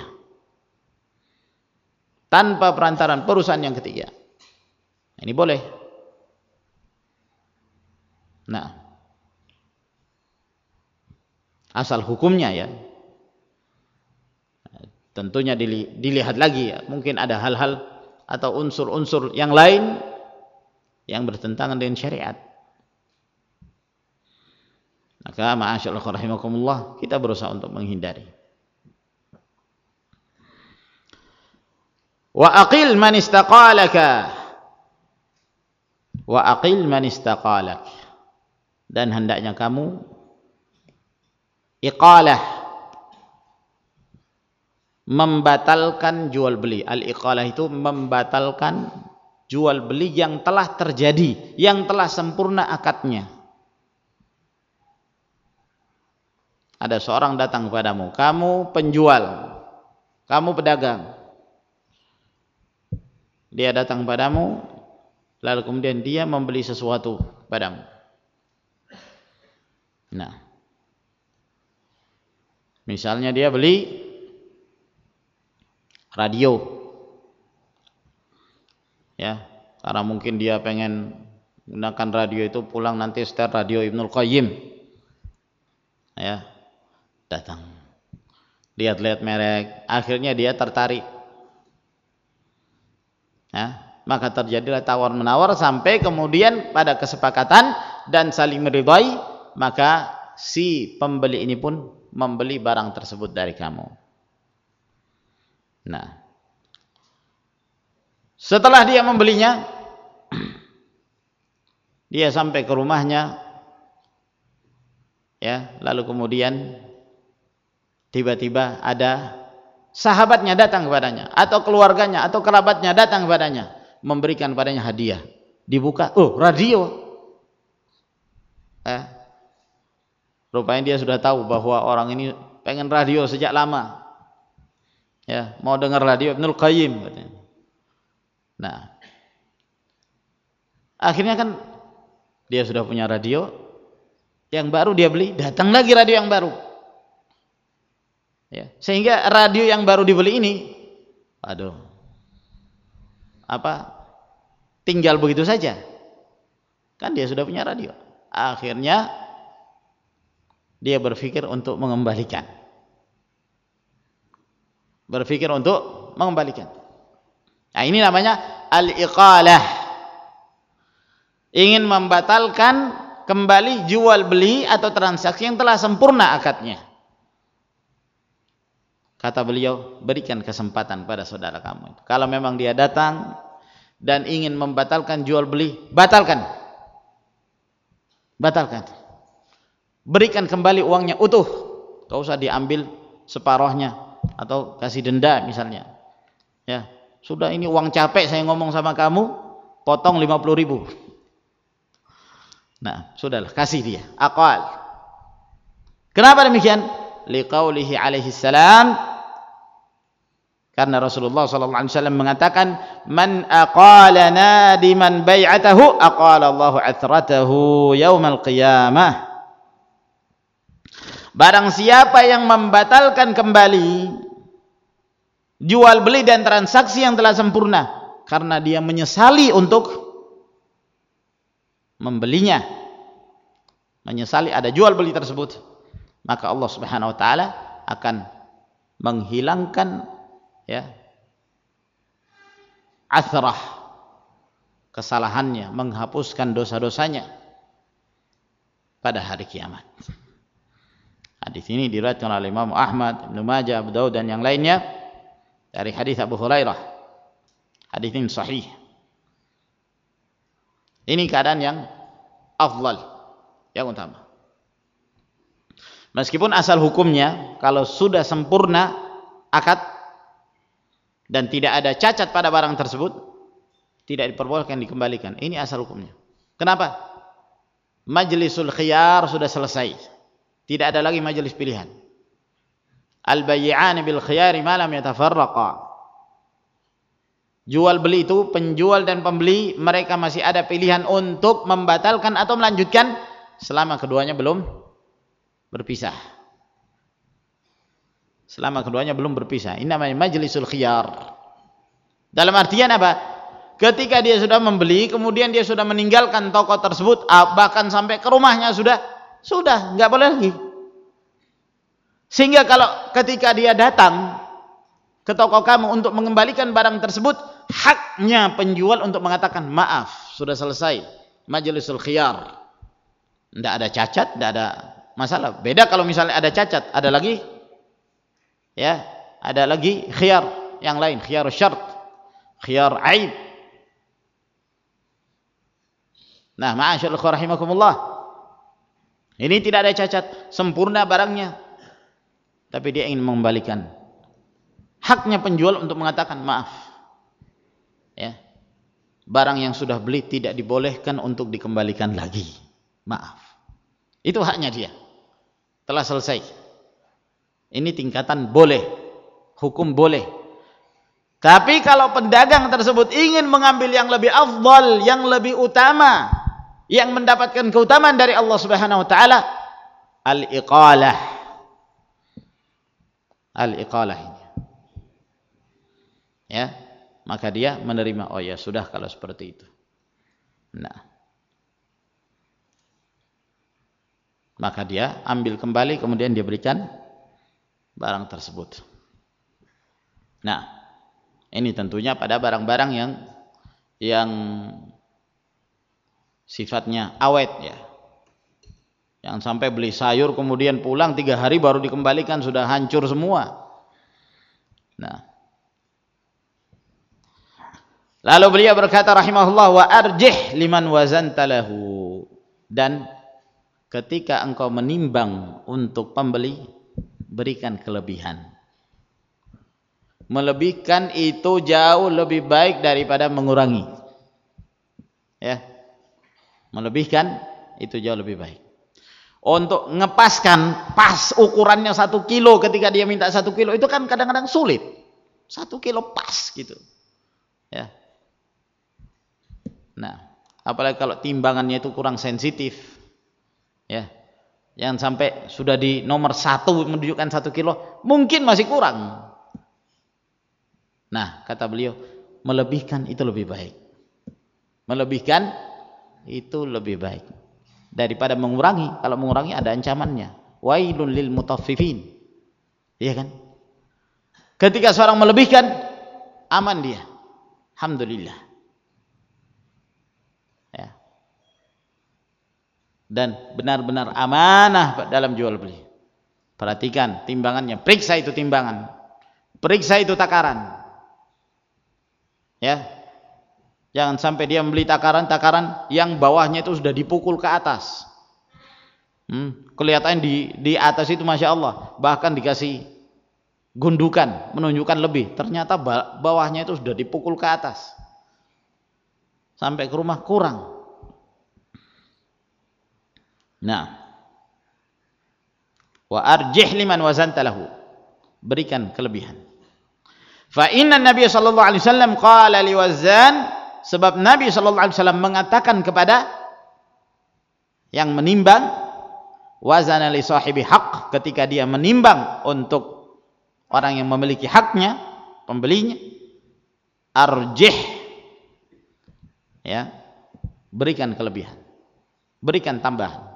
[SPEAKER 1] Tanpa perantaran perusahaan yang ketiga. Ini boleh. Nah, asal hukumnya ya, tentunya dilihat lagi ya, mungkin ada hal-hal atau unsur-unsur yang lain yang bertentangan dengan syariat. Maka ma'asyaallah rahimakumullah, kita berusaha untuk menghindari. Wa aqil man istaqalaka. Wa aqil man istaqalak. Dan hendaknya kamu iqalah, membatalkan jual beli. Al-iqalah itu membatalkan jual beli yang telah terjadi, yang telah sempurna akadnya. ada seorang datang kepadamu, kamu penjual, kamu pedagang, dia datang kepadamu, lalu kemudian dia membeli sesuatu padamu. Nah, misalnya dia beli radio, ya, karena mungkin dia pengen gunakan radio itu pulang nanti setel radio Ibnul Qayyim, ya, datang, lihat-lihat merek, akhirnya dia tertarik, ya, maka terjadilah tawar-menawar sampai kemudian pada kesepakatan dan saling meridai, maka si pembeli ini pun membeli barang tersebut dari kamu. Nah, setelah dia membelinya, dia sampai ke rumahnya, ya, lalu kemudian tiba-tiba ada sahabatnya datang kepadanya, atau keluarganya atau kerabatnya datang kepadanya, memberikan padanya hadiah. Dibuka, oh, radio. Eh, rupanya dia sudah tahu bahwa orang ini pengen radio sejak lama. Ya, mau dengar radio Ibnul Qayyim. Nah, akhirnya kan dia sudah punya radio yang baru, dia beli, datang lagi radio yang baru. Ya, sehingga radio yang baru dibeli ini, aduh, apa, tinggal begitu saja. Kan dia sudah punya radio. Akhirnya dia berpikir untuk mengembalikan. Berpikir untuk mengembalikan. Nah, ini namanya al-iqalah. Ingin membatalkan kembali jual beli atau transaksi yang telah sempurna akadnya. Kata beliau, berikan kesempatan pada saudara kamu. Kalau memang dia datang dan ingin membatalkan jual beli, batalkan. Batalkan. Berikan kembali uangnya utuh. Tidak usah diambil separohnya atau kasih denda misalnya. Ya, sudah ini uang capek saya ngomong sama kamu, potong lima puluh ribu. Nah, sudahlah, kasih dia. Aqal. Kenapa demikian? Liqaulihi alaihi salam, karena Rasulullah sallallahu alaihi wasallam mengatakan, man aqala nadiman bai'atahu aqala Allahu athratahu yaumal qiyamah. Barang siapa yang membatalkan kembali jual beli dan transaksi yang telah sempurna karena dia menyesali untuk membelinya, menyesali ada jual beli tersebut, maka Allah Subhanahu wa taala akan menghilangkan, ya, athrah, kesalahannya, menghapuskan dosa-dosanya pada hari kiamat. Hadis ini diriwayatkan oleh Imam Ahmad, Ibnu Majah, Abu Daud dan yang lainnya dari hadis Abu Hurairah. Hadis ini sahih. Ini keadaan yang afdal, yang utama. Meskipun asal hukumnya kalau sudah sempurna akad dan tidak ada cacat pada barang tersebut, tidak diperbolehkan dikembalikan. Ini asal hukumnya. Kenapa? Majlisul khiyar sudah selesai. Tidak ada lagi majelis pilihan. Al-bay'an bil khiyari ma lam yatafarraqa. Jual beli itu, penjual dan pembeli, mereka masih ada pilihan untuk membatalkan atau melanjutkan selama keduanya belum berpisah. Selama keduanya belum berpisah. Ini namanya majlisul khiyar. Dalam artian apa? Ketika dia sudah membeli, kemudian dia sudah meninggalkan toko tersebut, bahkan sampai ke rumahnya sudah Sudah, nggak boleh lagi. Sehingga kalau ketika dia datang ke toko kamu untuk mengembalikan barang tersebut, haknya penjual untuk mengatakan maaf, sudah selesai majlisul khiyar. Tidak ada cacat, tidak ada masalah. Beda kalau misalnya ada cacat, ada lagi, ya, ada lagi khiyar yang lain, khiyar syart, khiyar aib. Nah, ma'asyarul rahimakumullah. Ini tidak ada cacat, sempurna barangnya. Tapi dia ingin mengembalikan. Haknya penjual untuk mengatakan maaf. Ya. Barang yang sudah beli tidak dibolehkan untuk dikembalikan lagi. Maaf. Itu haknya dia. Telah selesai. Ini tingkatan boleh, hukum boleh. Tapi kalau pedagang tersebut ingin mengambil yang lebih afdal, yang lebih utama, yang mendapatkan keutamaan dari Allah Subhanahu wa taala, al-iqalah. Al-iqalah ini. Ya, maka dia menerima, oh ya sudah kalau seperti itu. Nah, maka dia ambil kembali, kemudian dia berikan barang tersebut. Nah, ini tentunya pada barang-barang yang yang sifatnya awet ya. Yang sampai beli sayur kemudian pulang tiga hari baru dikembalikan sudah hancur semua. Nah, lalu beliau berkata rahimahullah, wa arjih liman wazanta lahu, dan ketika engkau menimbang untuk pembeli, berikan kelebihan. Melebihkan itu jauh lebih baik daripada mengurangi. Ya. Melebihkan itu jauh lebih baik. Untuk ngepaskan pas ukurannya satu kilo ketika dia minta satu kilo itu kan kadang-kadang sulit. Satu kilo pas gitu. Ya. Nah, apalagi kalau timbangannya itu kurang sensitif. Ya. Yang sampai sudah di nomor satu menunjukkan satu kilo, mungkin masih kurang. Nah, kata beliau, melebihkan itu lebih baik. Melebihkan itu lebih baik daripada mengurangi. Kalau mengurangi ada ancamannya. Wailun lil mutaffifin. Iya kan? Ketika seorang melebihkan, aman dia. Alhamdulillah. Ya. Dan benar-benar amanah dalam jual beli. Perhatikan timbangannya, periksa itu timbangan. Periksa itu takaran. Ya, jangan sampai dia membeli takaran-takaran yang bawahnya itu sudah dipukul ke atas. Hmm, kelihatan di di atas itu masya Allah, bahkan dikasih gundukan menunjukkan lebih. Ternyata bawahnya itu sudah dipukul ke atas. Sampai ke rumah kurang. Nah, wa arjih liman wazanta lahu, berikan kelebihan. Fa inna Nabi sallallahu alaihi wasallam qala liwazan, sebab Nabi sallallahu alaihi wasallam mengatakan kepada yang menimbang, wazana li sahibi haq, ketika dia menimbang untuk orang yang memiliki haknya, pembelinya, arjih, ya, berikan kelebihan, berikan tambahan.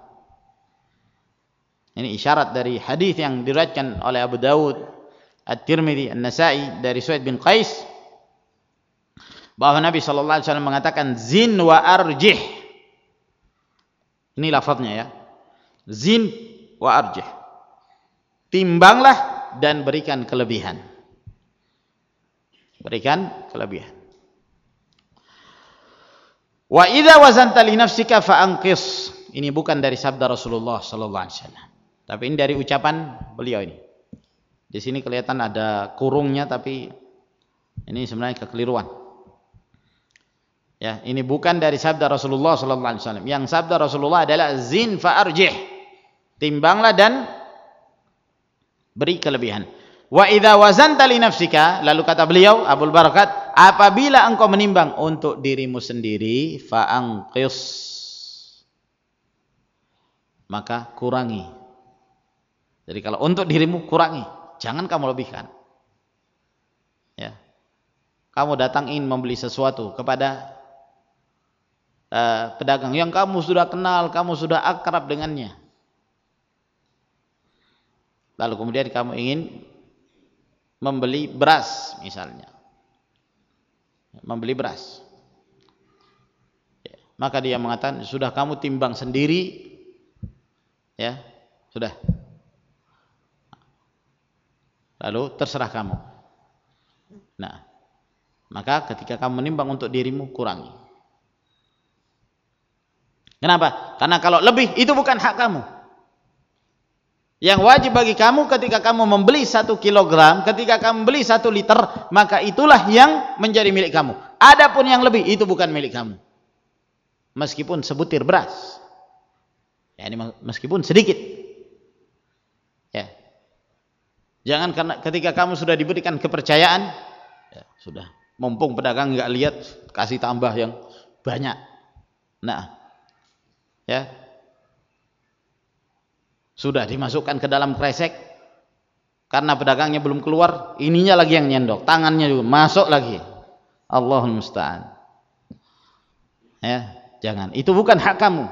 [SPEAKER 1] Ini isyarat dari hadis yang diriwayatkan oleh Abu Dawud, At-Tirmidzi, An-Nasa'i dari Suaid bin Qais, bahwa Nabi sallallahu alaihi wasallam mengatakan zin wa arjih. Ini lafaznya ya. Zin wa arjih. Timbanglah dan berikan kelebihan. Berikan kelebihan. Wa idza wazanta li nafsika fa anqis. Ini bukan dari sabda Rasulullah sallallahu alaihi wasallam, tapi ini dari ucapan beliau ini. Di sini kelihatan ada kurungnya, tapi ini sebenarnya kekeliruan. Ya, ini bukan dari sabda Rasulullah sallallahu alaihi wasallam. Yang sabda Rasulullah adalah zin fa arjih. Timbanglah dan beri kelebihan. Wa idza wazanta li nafsika, lalu kata beliau Abdul Barakat, apabila engkau menimbang untuk dirimu sendiri, fa anqis, maka kurangi. Jadi kalau untuk dirimu kurangi. Jangan kamu lebihkan. Ya. Kamu datang ingin membeli sesuatu kepada uh, pedagang yang kamu sudah kenal, kamu sudah akrab dengannya. Lalu kemudian kamu ingin membeli beras misalnya. Membeli beras. Ya. Maka dia mengatakan, sudah kamu timbang sendiri. Ya, sudah. Lalu terserah kamu. Nah, maka ketika kamu menimbang untuk dirimu, kurangi. Kenapa? Karena kalau lebih itu bukan hak kamu. Yang wajib bagi kamu ketika kamu membeli satu kilogram, ketika kamu beli satu liter, maka itulah yang menjadi milik kamu. Adapun yang lebih itu bukan milik kamu. Meskipun sebutir beras. Ya, ini meskipun sedikit. Ya. Jangan karena ketika kamu sudah diberikan kepercayaan, ya sudah, mumpung pedagang nggak lihat, kasih tambah yang banyak. Nah, ya, sudah dimasukkan ke dalam kresek, karena pedagangnya belum keluar, ininya lagi yang nyendok, tangannya juga masuk lagi. Allahul musta'an. Ya, jangan. Itu bukan hak kamu.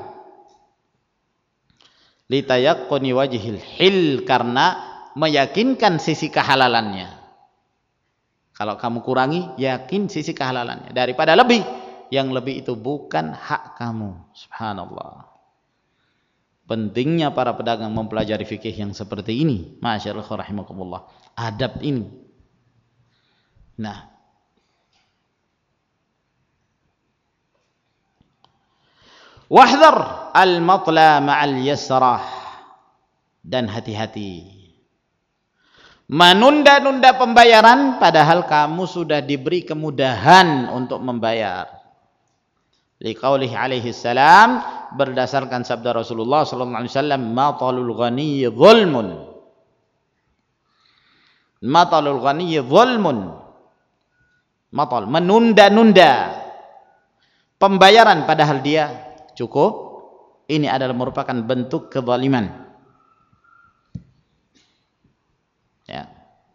[SPEAKER 1] Litayaqquni wajhil hil, karena meyakinkan sisi kehalalannya. Kalau kamu kurangi, yakin sisi kehalalannya. Daripada lebih, yang lebih itu bukan hak kamu. Subhanallah. Pentingnya para pedagang mempelajari fikih yang seperti ini. Masyaallah rahimakumullah. Adab ini. Nah, wahdhar al-matla ma'al yasrah, dan hati-hati menunda-nunda pembayaran padahal kamu sudah diberi kemudahan untuk membayar. Liqaulihi alaihi salam, berdasarkan sabda Rasulullah sallallahu alaihi wasallam, matalul ghaniyyi zulmun. Matalul ghaniyyi zulmun. Matal, menunda-nunda pembayaran padahal dia cukup, ini adalah merupakan bentuk kezaliman. Ya.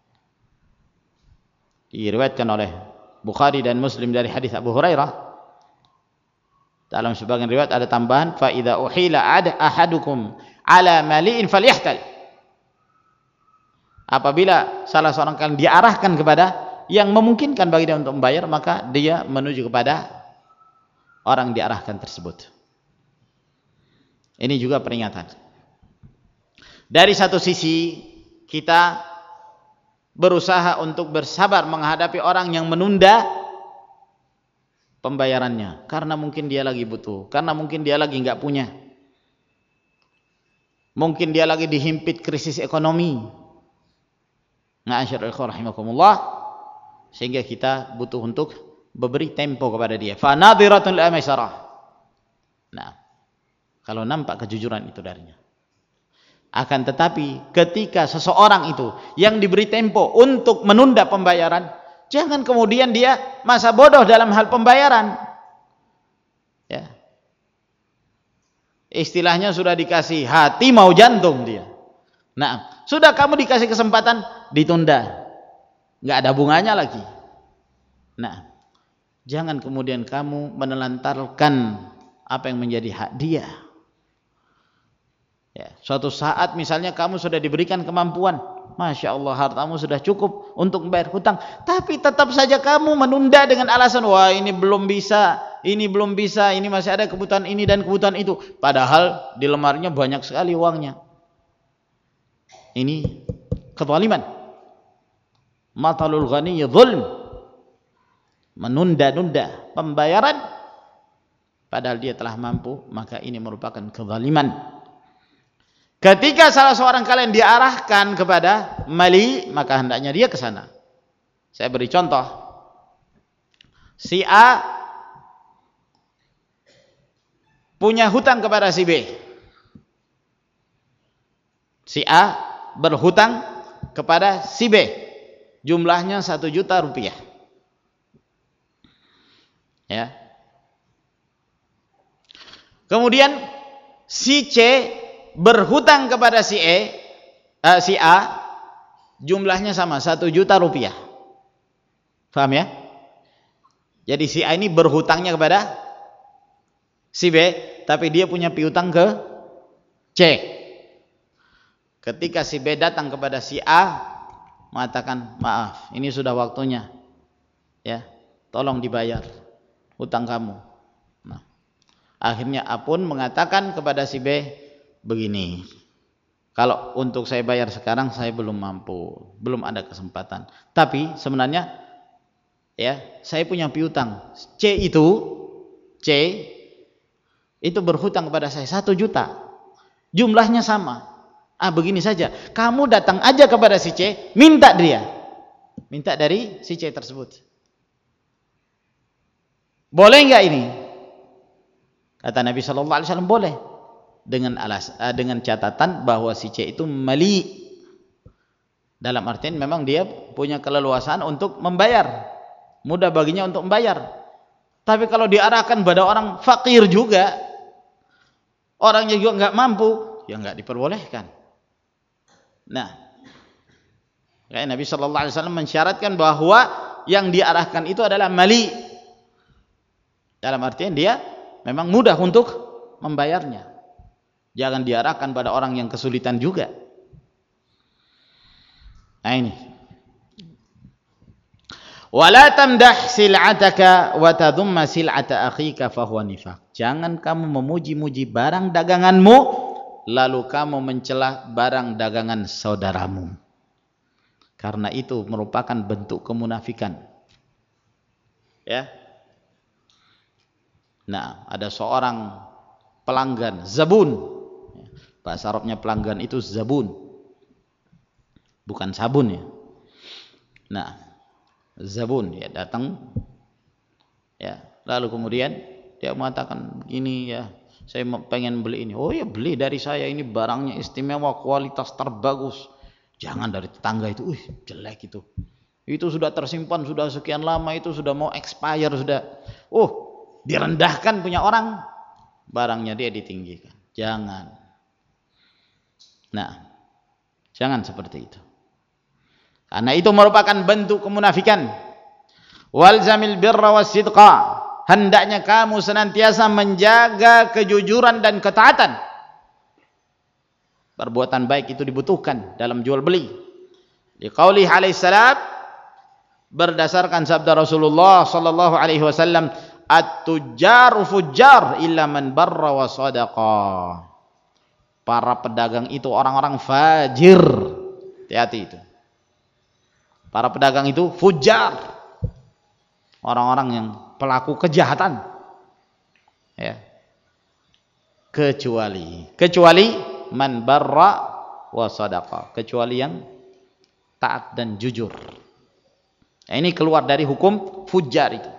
[SPEAKER 1] Diriwayatkan oleh Bukhari dan Muslim dari hadis Abu Hurairah. Dalam sebagian riwayat ada tambahan, fa idza uhila ad ahadukum ala mali'in falyahtal. Apabila salah seorang kalian diarahkan kepada yang memungkinkan bagi dia untuk membayar, maka dia menuju kepada orang diarahkan tersebut. Ini juga peringatan. Dari satu sisi kita berusaha untuk bersabar menghadapi orang yang menunda pembayarannya, karena mungkin dia lagi butuh, karena mungkin dia lagi nggak punya, mungkin dia lagi dihimpit krisis ekonomi. Ma'asyiral ikhwah rahimakumullah, sehingga kita butuh untuk memberi tempo kepada dia. Fa nadhiratun ila maisarah. Nah, kalau nampak kejujuran itu darinya. Akan tetapi ketika seseorang itu yang diberi tempo untuk menunda pembayaran, jangan kemudian dia masa bodoh dalam hal pembayaran. Ya. Istilahnya sudah dikasih hati mau jantung dia. Nah, sudah kamu dikasih kesempatan, ditunda. Nggak ada bunganya lagi. Nah, jangan kemudian kamu menelantarkan apa yang menjadi hak dia. Ya, suatu saat misalnya kamu sudah diberikan kemampuan, Masya Allah hartamu sudah cukup untuk membayar hutang, tapi tetap saja kamu menunda dengan alasan, wah ini belum bisa, ini belum bisa, ini masih ada kebutuhan ini dan kebutuhan itu, padahal di lemarinya banyak sekali uangnya. Ini kezaliman. Matalul ghaniyyi zulm, menunda-nunda pembayaran padahal dia telah mampu, maka ini merupakan kezaliman. Ketika salah seorang kalian diarahkan kepada mali, maka hendaknya dia ke sana. Saya beri contoh. Si A punya hutang kepada si B. Si A berhutang kepada si B. Jumlahnya satu juta rupiah. Ya. Kemudian si C berhutang kepada si E, uh, si A, jumlahnya sama, satu juta rupiah. Paham ya? Jadi si A ini berhutangnya kepada si B, tapi dia punya piutang ke C. Ketika si B datang kepada si A, mengatakan, maaf, ini sudah waktunya, ya, tolong dibayar hutang kamu. Nah, akhirnya A pun mengatakan kepada si B, begini, kalau untuk saya bayar sekarang saya belum mampu, belum ada kesempatan. Tapi sebenarnya ya, saya punya piutang. C itu, C itu berhutang kepada saya satu juta. Jumlahnya sama. Ah, begini saja. Kamu datang aja kepada si C, minta dia. Minta dari si C tersebut. Boleh enggak ini? Kata Nabi sallallahu alaihi wasallam, boleh. Dengan alas, dengan catatan bahwa si C itu mali, Dalam artian memang dia punya keleluasaan untuk membayar, mudah baginya untuk membayar. Tapi kalau diarahkan pada orang fakir juga, orangnya juga nggak mampu, ya nggak diperbolehkan. Nah, kayak Nabi Shallallahu Alaihi Wasallam mensyaratkan bahwa yang diarahkan itu adalah mali. Dalam artian dia memang mudah untuk membayarnya. Jangan diarahkan pada orang yang kesulitan juga. Nah ini. Wala tamdah sil'ataka wa tadhumma sil'ata akhika fa huwa nifaq. Jangan kamu memuji-muji barang daganganmu lalu kamu mencela barang dagangan saudaramu. Karena itu merupakan bentuk kemunafikan. Ya. Nah, ada seorang pelanggan, zabun. Bahasa Arabnya pelanggan itu zabun. Bukan sabun ya. Nah, zabun ya datang ya, lalu kemudian dia mengatakan gini ya, saya pengen beli ini. Oh ya, beli dari saya, ini barangnya istimewa, kualitas terbagus. Jangan dari tetangga itu, uh jelek itu. Itu sudah tersimpan sudah sekian lama, itu sudah mau expire sudah. Oh, direndahkan punya orang, barangnya dia ditinggikan. Jangan. Nah, jangan seperti itu. Karena itu merupakan bentuk kemunafikan. Walzamil birra wasidqa. Hendaknya kamu senantiasa menjaga kejujuran dan ketaatan. Perbuatan baik itu dibutuhkan dalam jual beli. Liqaulih alaihi salam, berdasarkan sabda Rasulullah sallallahu alaihi wasallam, at-tujjaru fujjar illa man barra wa sadaqa. Para pedagang itu orang-orang fajir. Hati-hati itu. Para pedagang itu fujar, orang-orang yang pelaku kejahatan, ya. Kecuali, kecuali man barra wa sadaqa, kecuali yang taat dan jujur. Nah, ini keluar dari hukum fujar itu.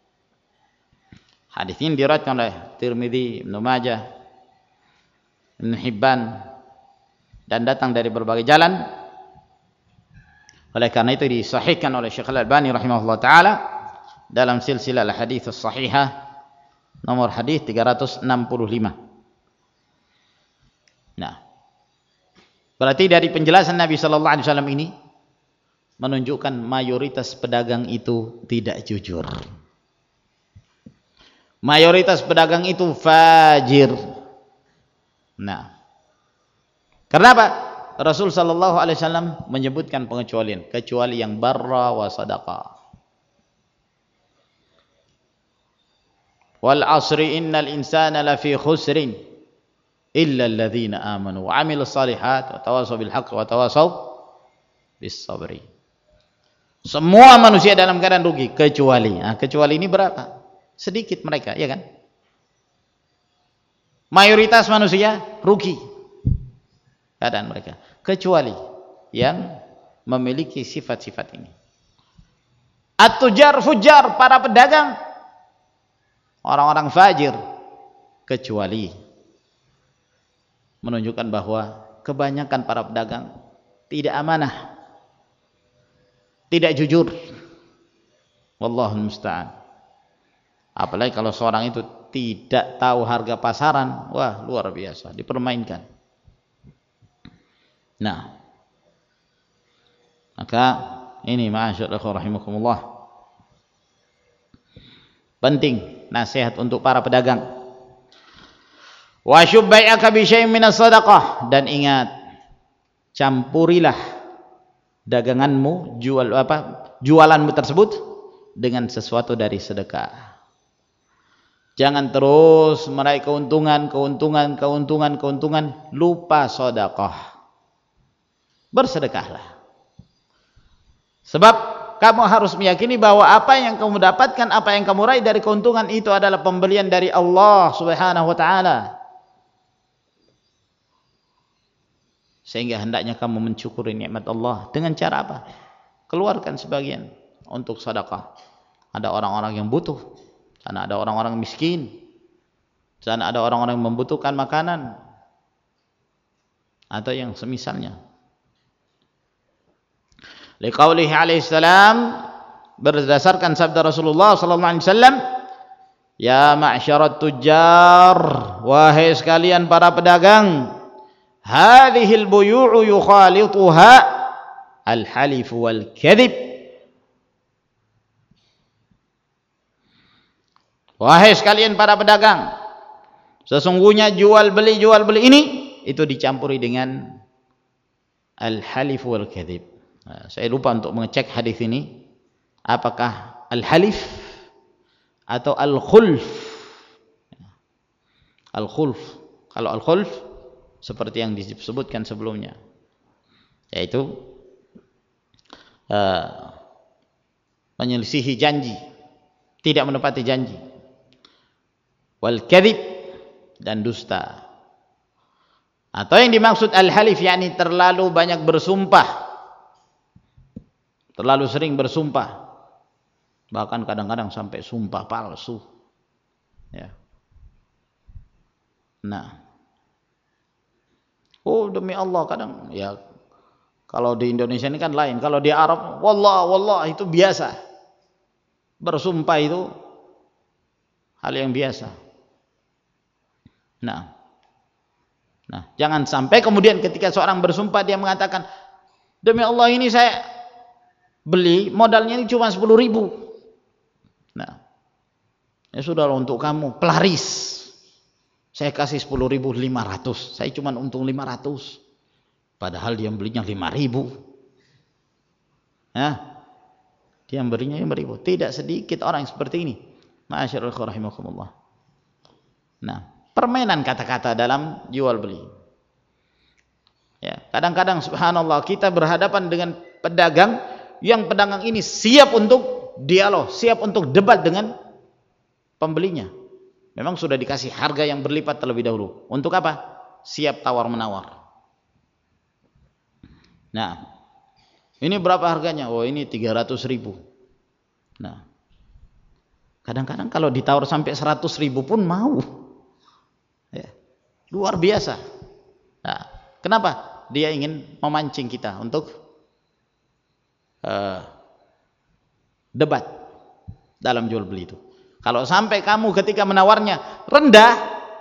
[SPEAKER 1] Hadis ini diriwayatkan oleh Tirmidzi, Ibnu Majah, Ibnu Hibban, dan datang dari berbagai jalan. Oleh karena itu disahihkan oleh Syekh Al-Albani rahimahullah taala dalam silsilah al-hadits as-sahihah nomor hadis tiga ratus enam puluh lima. Nah, berarti dari penjelasan Nabi sallallahu alaihi wasallam ini menunjukkan mayoritas pedagang itu tidak jujur. Mayoritas pedagang itu fajir. Nah, kenapa? Rasul sallallahu alaihi wasallam menyebutkan pengecualian, kecuali yang barra wa sadaqa. Wal asri innal insana lafi khusrin illa alladhina amanu wa 'amilus shalihat wa tawasaw bil haqqi wa tawasaw bis sabri. Semua manusia dalam keadaan rugi kecuali. Nah, kecuali ini berapa? Sedikit mereka, ya kan? Mayoritas manusia rugi keadaan mereka, kecuali yang memiliki sifat-sifat ini. At-tujar fujar, para pedagang orang-orang fajir, kecuali menunjukkan bahwa kebanyakan para pedagang tidak amanah, tidak jujur. Wallahul musta'an. Apalagi kalau seorang itu tidak tahu harga pasaran, wah luar biasa, dipermainkan. Nah, maka ini ma'asyarakat rahimakumullah, penting nasihat untuk para pedagang. Wa syubbai'aka bi syai'in minas shadaqah, dan ingat, campurilah daganganmu, jual apa? jualanmu tersebut dengan sesuatu dari sedekah. Jangan terus meraih keuntungan, keuntungan, keuntungan, keuntungan, lupa sedekah. Bersedekahlah. Sebab kamu harus meyakini bahwa apa yang kamu dapatkan, apa yang kamu raih dari keuntungan itu adalah pembelian dari Allah Subhanahu wa taala. Sehingga hendaknya kamu mensyukuri nikmat Allah dengan cara apa? Keluarkan sebagian untuk sedekah. Ada orang-orang yang butuh, sana ada orang-orang miskin, sana ada orang-orang yang membutuhkan makanan atau yang semisalnya. Liqaulihi alaihi salam, berdasarkan sabda Rasulullah sallallahu alaihi wasallam, ya ma'syarat tujjar, wahai sekalian para pedagang, hadhil buyu'u yukhalituha al-halif wal kadhib. Wahai sekalian para pedagang, sesungguhnya jual beli jual beli ini itu dicampuri dengan al-halif wal kadhib. Nah, saya lupa untuk mengecek hadis ini apakah al-halif atau al-khulf. Al-khulf, kalau al-khulf seperti yang disebutkan sebelumnya, yaitu uh, menyelisihi janji, tidak menepati janji. Wal kadhib, dan dusta. Atau yang dimaksud al-halif yakni terlalu banyak bersumpah, terlalu sering bersumpah, bahkan kadang-kadang sampai sumpah palsu, ya. Nah, oh demi Allah, kadang ya kalau di Indonesia ini kan lain, kalau di Arab wallah wallah itu biasa, bersumpah itu hal yang biasa. Nah, nah jangan sampai kemudian ketika seorang bersumpah dia mengatakan, demi Allah ini saya beli modalnya ini cuma sepuluh ribu. Nah, ya sudah untuk kamu pelaris, saya kasih sepuluh ribu lima ratus, saya cuma untung lima ratus, padahal dia belinya lima ribu. Nah, dia berinya lima ribu. Tidak sedikit orang yang seperti ini. Ma'asyiral rahimakumullah. Nah, permainan kata-kata dalam jual beli. Ya, kadang-kadang subhanallah kita berhadapan dengan pedagang yang pedagang ini siap untuk dialog, siap untuk debat dengan pembelinya. Memang sudah dikasih harga yang berlipat terlebih dahulu. Untuk apa? Siap tawar menawar. Nah, ini berapa harganya? Oh, ini tiga ratus ribu. Nah, kadang-kadang kalau ditawar sampai seratus ribu pun mau. Ya, luar biasa. Nah, kenapa? Dia ingin memancing kita untuk uh, debat dalam jual beli itu. Kalau sampai kamu ketika menawarnya rendah,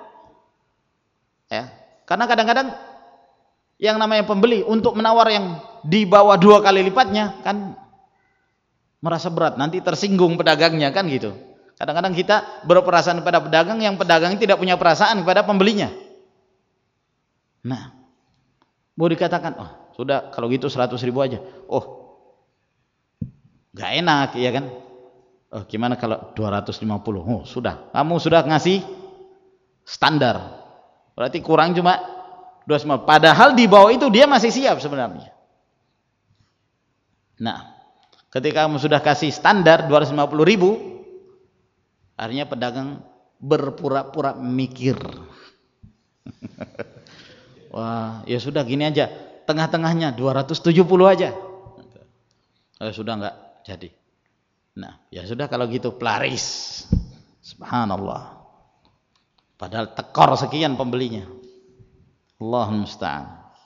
[SPEAKER 1] ya, karena kadang-kadang yang namanya pembeli untuk menawar yang di bawah dua kali lipatnya kan merasa berat, nanti tersinggung pedagangnya kan gitu. Kadang-kadang kita berperasaan kepada pedagang yang pedagang tidak punya perasaan kepada pembelinya. Nah, mau dikatakan, oh sudah kalau gitu seratus ribu aja. Oh, gak enak ya kan. Oh, gimana kalau dua ratus lima puluh? Oh, sudah. Kamu sudah ngasih standar. Berarti kurang cuma dua ratus lima puluh. Padahal di bawah itu dia masih siap sebenarnya. Nah, ketika kamu sudah kasih standar dua ratus lima puluh ribu, akhirnya pedagang berpura-pura mikir. Wah, ya sudah gini aja. Tengah-tengahnya dua ratus tujuh puluh aja. Oh, sudah enggak jadi. Nah, ya sudah kalau gitu pelaris. Subhanallah. Padahal tekor sekian pembelinya. Allahumma musta'an.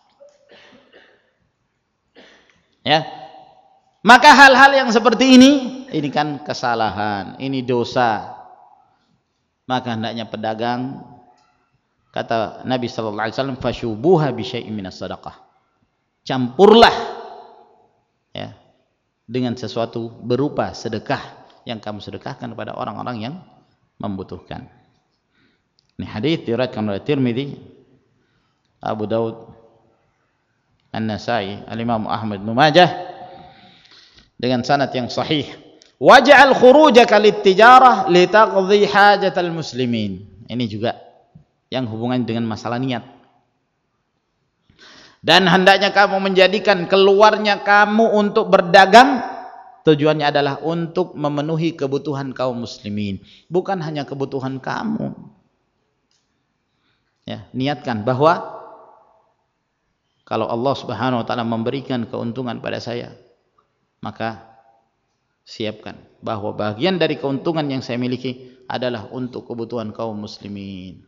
[SPEAKER 1] Ya. Maka hal-hal yang seperti ini, ini kan kesalahan, ini dosa. Maka hendaknya pedagang, kata Nabi sallallahu alaihi wasallam, fasyubuha bi syai'in minas sadaqah. Campurlah ya dengan sesuatu berupa sedekah yang kamu sedekahkan kepada orang-orang yang membutuhkan. Ini hadis diriwayatkan oleh Tirmidzi, Abu Daud, An-Nasa'i, Al-Imam Ahmad bin Majah dengan sanad yang sahih. Waj'al khurujaka lit-tijarah litaqdi hajatal muslimin. Ini juga yang hubungan dengan masalah niat. Dan hendaknya kamu menjadikan keluarnya kamu untuk berdagang, tujuannya adalah untuk memenuhi kebutuhan kaum muslimin, bukan hanya kebutuhan kamu. Ya, niatkan bahwa kalau Allah Subhanahu wa taala memberikan keuntungan pada saya, maka siapkan bahwa bagian dari keuntungan yang saya miliki adalah untuk kebutuhan kaum muslimin.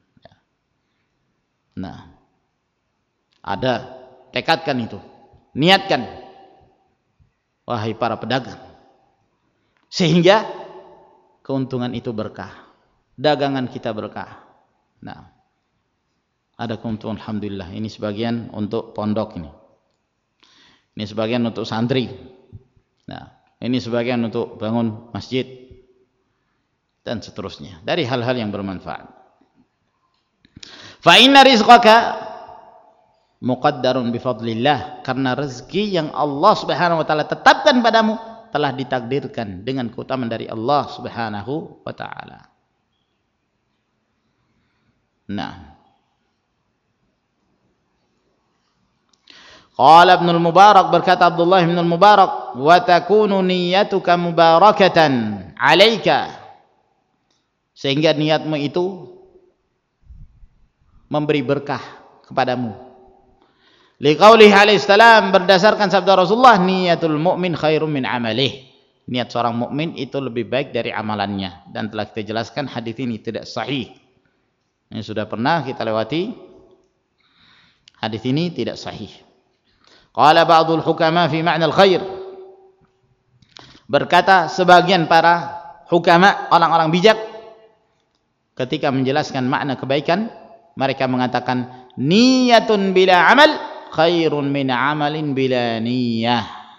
[SPEAKER 1] Nah, ada, tekadkan itu, niatkan. wahai para pedagang, sehingga keuntungan itu berkah, dagangan kita berkah. Nah, ada keuntungan, alhamdulillah. Ini sebagian untuk pondok ini, ini sebagian untuk santri, nah ini sebagian untuk bangun masjid dan seterusnya dari hal-hal yang bermanfaat. Fa inna rizqaka muqaddarun bifadlillah, karena rezeki yang Allah Subhanahu wa taala tetapkan padamu telah ditakdirkan dengan keutamaan dari Allah Subhanahu wa taala. Nah, qala Ibnu al-Mubarak, berkata Abdullah bin al-Mubarak, wa takunu niyyatuka mubarakatan 'alaika, sehingga niatmu itu memberi berkah kepadamu. Liqaulihi alaihi salam, berdasarkan sabda Rasulullah, niyatul mu'min khairum min amalih, niat seorang mukmin itu lebih baik dari amalannya. Dan telah kita jelaskan hadis ini tidak sahih. Ini sudah pernah kita lewati, hadis ini tidak sahih. Qala ba'dul hukama fi ma'na al-khair, berkata sebagian para hukama, orang-orang bijak, ketika menjelaskan makna kebaikan, mereka mengatakan niyatun bila amal khairun min amalin bila niyah.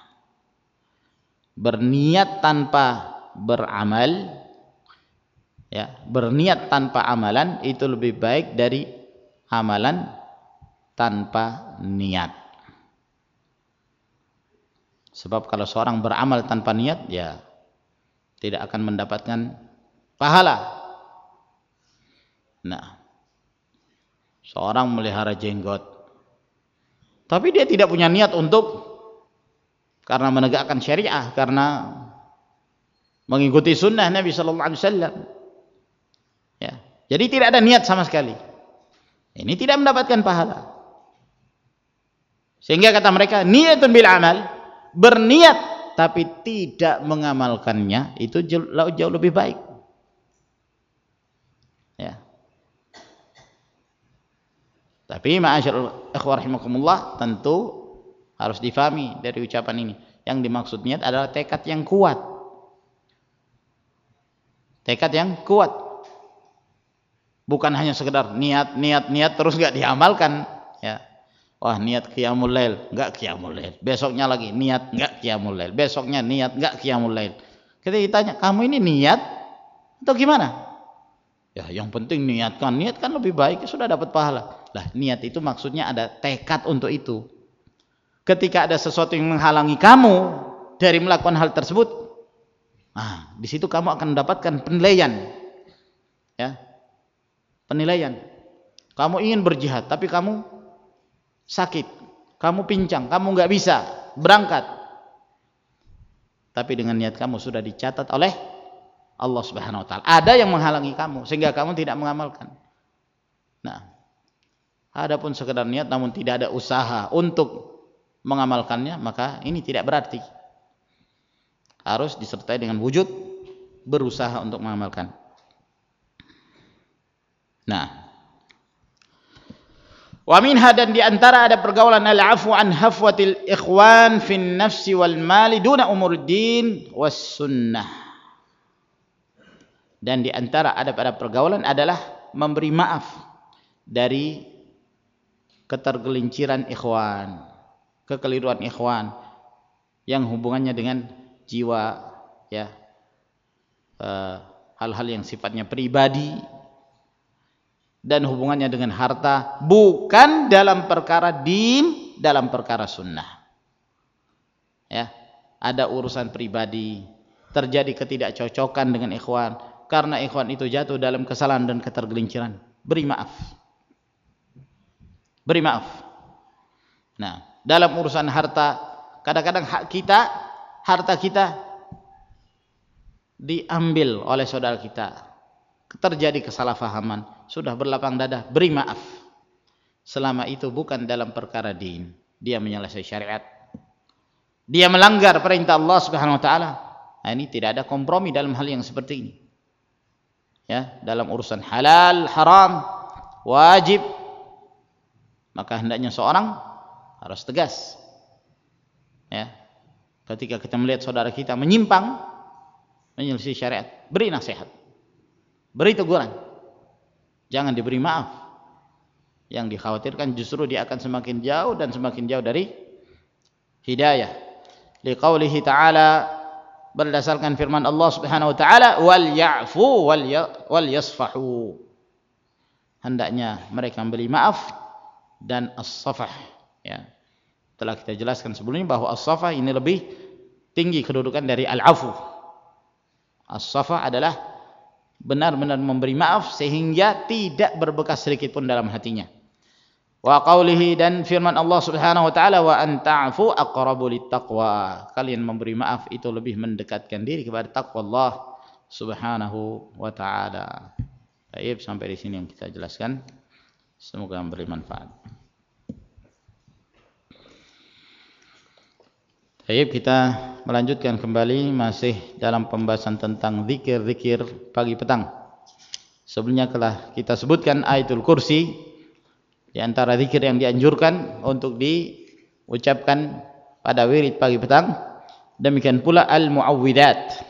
[SPEAKER 1] Berniat tanpa beramal, ya, berniat tanpa amalan itu lebih baik dari amalan tanpa niat. Sebab kalau seorang beramal tanpa niat, ya tidak akan mendapatkan pahala. Nah, seorang melihara jenggot tapi dia tidak punya niat untuk karena menegakkan syariah, karena mengikuti sunnah Nabi sallallahu alaihi wasallam, ya, jadi tidak ada niat sama sekali, ini tidak mendapatkan pahala. Sehingga kata mereka niyatun bil amal, berniat tapi tidak mengamalkannya, itu jauh, jauh lebih baik, ya. Tapi ma'asyiral ikhwah rahimakumullah, tentu harus difahami dari ucapan ini, yang dimaksud niat adalah tekad yang kuat. Tekad yang kuat. Bukan hanya sekedar niat, niat, niat terus enggak diamalkan, ya. Wah, niat qiyamul lail, enggak qiyamul lail. Besoknya lagi niat, enggak qiyamul lail. Besoknya niat, enggak qiyamul lail. Ketika ditanya, "Kamu ini niat atau gimana?" Ya, yang penting niatkan, niatkan lebih baik, sudah dapat pahala. Lah, niat itu maksudnya ada tekad untuk itu. Ketika ada sesuatu yang menghalangi kamu dari melakukan hal tersebut, nah, di situ kamu akan mendapatkan penilaian, ya, penilaian. Kamu ingin berjihad, tapi kamu sakit, kamu pincang, kamu nggak bisa berangkat. Tapi dengan niat kamu sudah dicatat oleh Allah Subhanahu wa taala. Ada yang menghalangi kamu sehingga kamu tidak mengamalkan. Nah, adapun sekedar niat namun tidak ada usaha untuk mengamalkannya, maka ini tidak berarti. Harus disertai dengan wujud berusaha untuk mengamalkan. Nah, wa minha, dan di antara ada pergaulan al-'afwu an hafwatil ikhwan fin nafsi wal mali duna umuriddin was sunnah. Dan di antara ada pada pergaulan adalah memberi maaf dari ketergelinciran ikhwan, kekeliruan ikhwan yang hubungannya dengan jiwa, ya, hal-hal yang sifatnya pribadi dan hubungannya dengan harta, bukan dalam perkara din, dalam perkara sunnah. Ya, ada urusan pribadi, terjadi ketidakcocokan dengan ikhwan, karena ikhwan itu jatuh dalam kesalahan dan ketergelinciran, beri maaf. Beri maaf. Nah, dalam urusan harta, kadang-kadang hak kita, harta kita diambil oleh saudara kita, terjadi kesalahpahaman, sudah berlapang dada, beri maaf. Selama itu bukan dalam perkara din, dia menyelesaikan syariat, dia melanggar perintah Allah Subhanahu wa taala. Nah, ini tidak ada kompromi dalam hal yang seperti ini. Ya, dalam urusan halal, haram, wajib, maka hendaknya seorang harus tegas. Ya. Ketika kita melihat saudara kita menyimpang, menyelisih syariat, beri nasihat, beri teguran, jangan diberi maaf. Yang dikhawatirkan justru dia akan semakin jauh dan semakin jauh dari hidayah. Liqaulihi ta'ala, berdasarkan firman Allah Subhanahu wa taala, wal ya'fu wal yasfahu. Hendaknya mereka memberi maaf dan as-safah, ya. Telah kita jelaskan sebelumnya bahwa as-safah ini lebih tinggi kedudukan dari al-afu. As-safah adalah benar-benar memberi maaf sehingga tidak berbekas sedikit pun dalam hatinya. Wa qaulihi, dan firman Allah Subhanahu wa taala, wa an ta'fu aqrabu littaqwa. Kalian memberi maaf itu lebih mendekatkan diri kepada takwa Allah Subhanahu wa taala. Baik, sampai di sini yang kita jelaskan. Semoga memberi manfaat. Baik, kita melanjutkan kembali masih dalam pembahasan tentang zikir-zikir pagi petang. Sebelumnya telah kita sebutkan ayatul kursi di antara zikir yang dianjurkan untuk diucapkan pada wirid pagi petang. Demikian pula al-mu'awwidzat.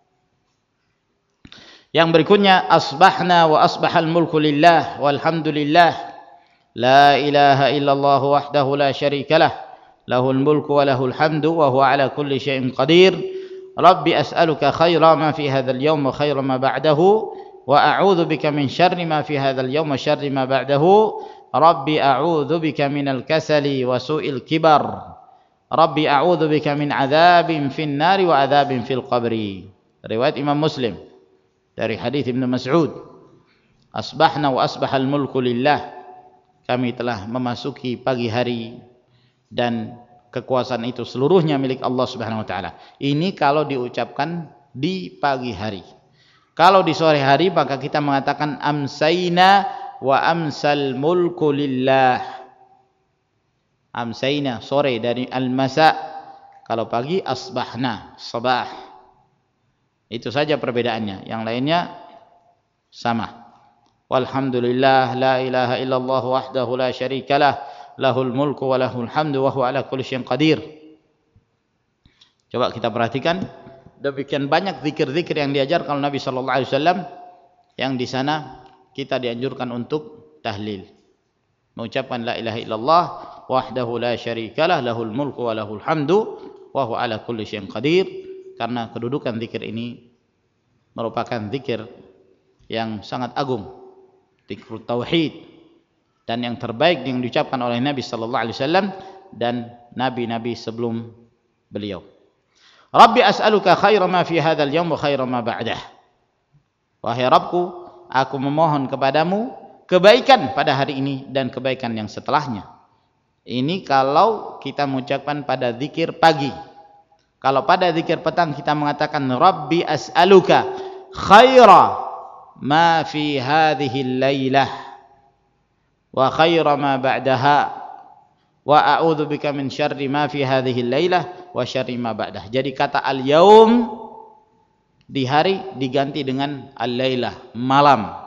[SPEAKER 1] Yang berikutnya, asbahna wa asbahal mulku lillah walhamdulillah la ilaha illallah wahdahu la syarikalah lahul mulku wa lahul hamdu wa huwa ala kulli syai'in qadir. Rabbi as'aluka khaira ma fi hadzal yawm wa khaira ma ba'dahu wa a'udzu bika min syarri ma fi hadzal yawm wa syarri ma ba'dahu. Rabbi a'udzu bika minal kasali wa su'il kibar. Rabbi a'udzu bika min 'adzabin fin nari wa 'adzabin fil qabri. Riwayat Imam Muslim dari hadis Ibnu Mas'ud. Asbahna wa asbahal mulku lillah. Kami telah memasuki pagi hari dan kekuasaan itu seluruhnya milik Allah Subhanahu wa taala. Ini kalau diucapkan di pagi hari. Kalau di sore hari maka kita mengatakan amsayna wa amsal mulku lillah. Amsayna sore dari al-masa. Kalau pagi asbahna sabah. Itu saja perbedaannya. Yang lainnya sama. Walhamdulillah la ilaha illallah wahdahu la syarikalah lahul mulku wa lahul hamdu wa huwa ala kulli syai'in qadir. Coba kita perhatikan, demikian banyak zikir-zikir yang diajarkan oleh Nabi sallallahu alaihi wasallam, yang di sana kita dianjurkan untuk tahlil. Mengucapkan la ilaha illallah wahdahu la syarikalah lahul mulku wa lahul hamdu wa huwa ala kulli syai'in qadir. Karena kedudukan zikir ini merupakan zikir yang sangat agung, zikr tauhid, dan yang terbaik yang diucapkan oleh Nabi sallallahu alaihi wasallam dan nabi-nabi sebelum beliau. Rabbi as'aluka khaira ma fi hadzal yawm wa khaira ma ba'dah. Wahai Rabbku, aku memohon kepadamu kebaikan pada hari ini dan kebaikan yang setelahnya. Ini kalau kita mengucapkan pada zikir pagi. Kalau pada zikir petang kita mengatakan Rabbi as'aluka khaira ma fi hadhihi lailah wa khaira ma ba'daha wa a'udzu bika min syarri ma fi hadhihi lailah wa syarri ma ba'dah. Jadi kata al-yaum di hari diganti dengan al-lailah, malam.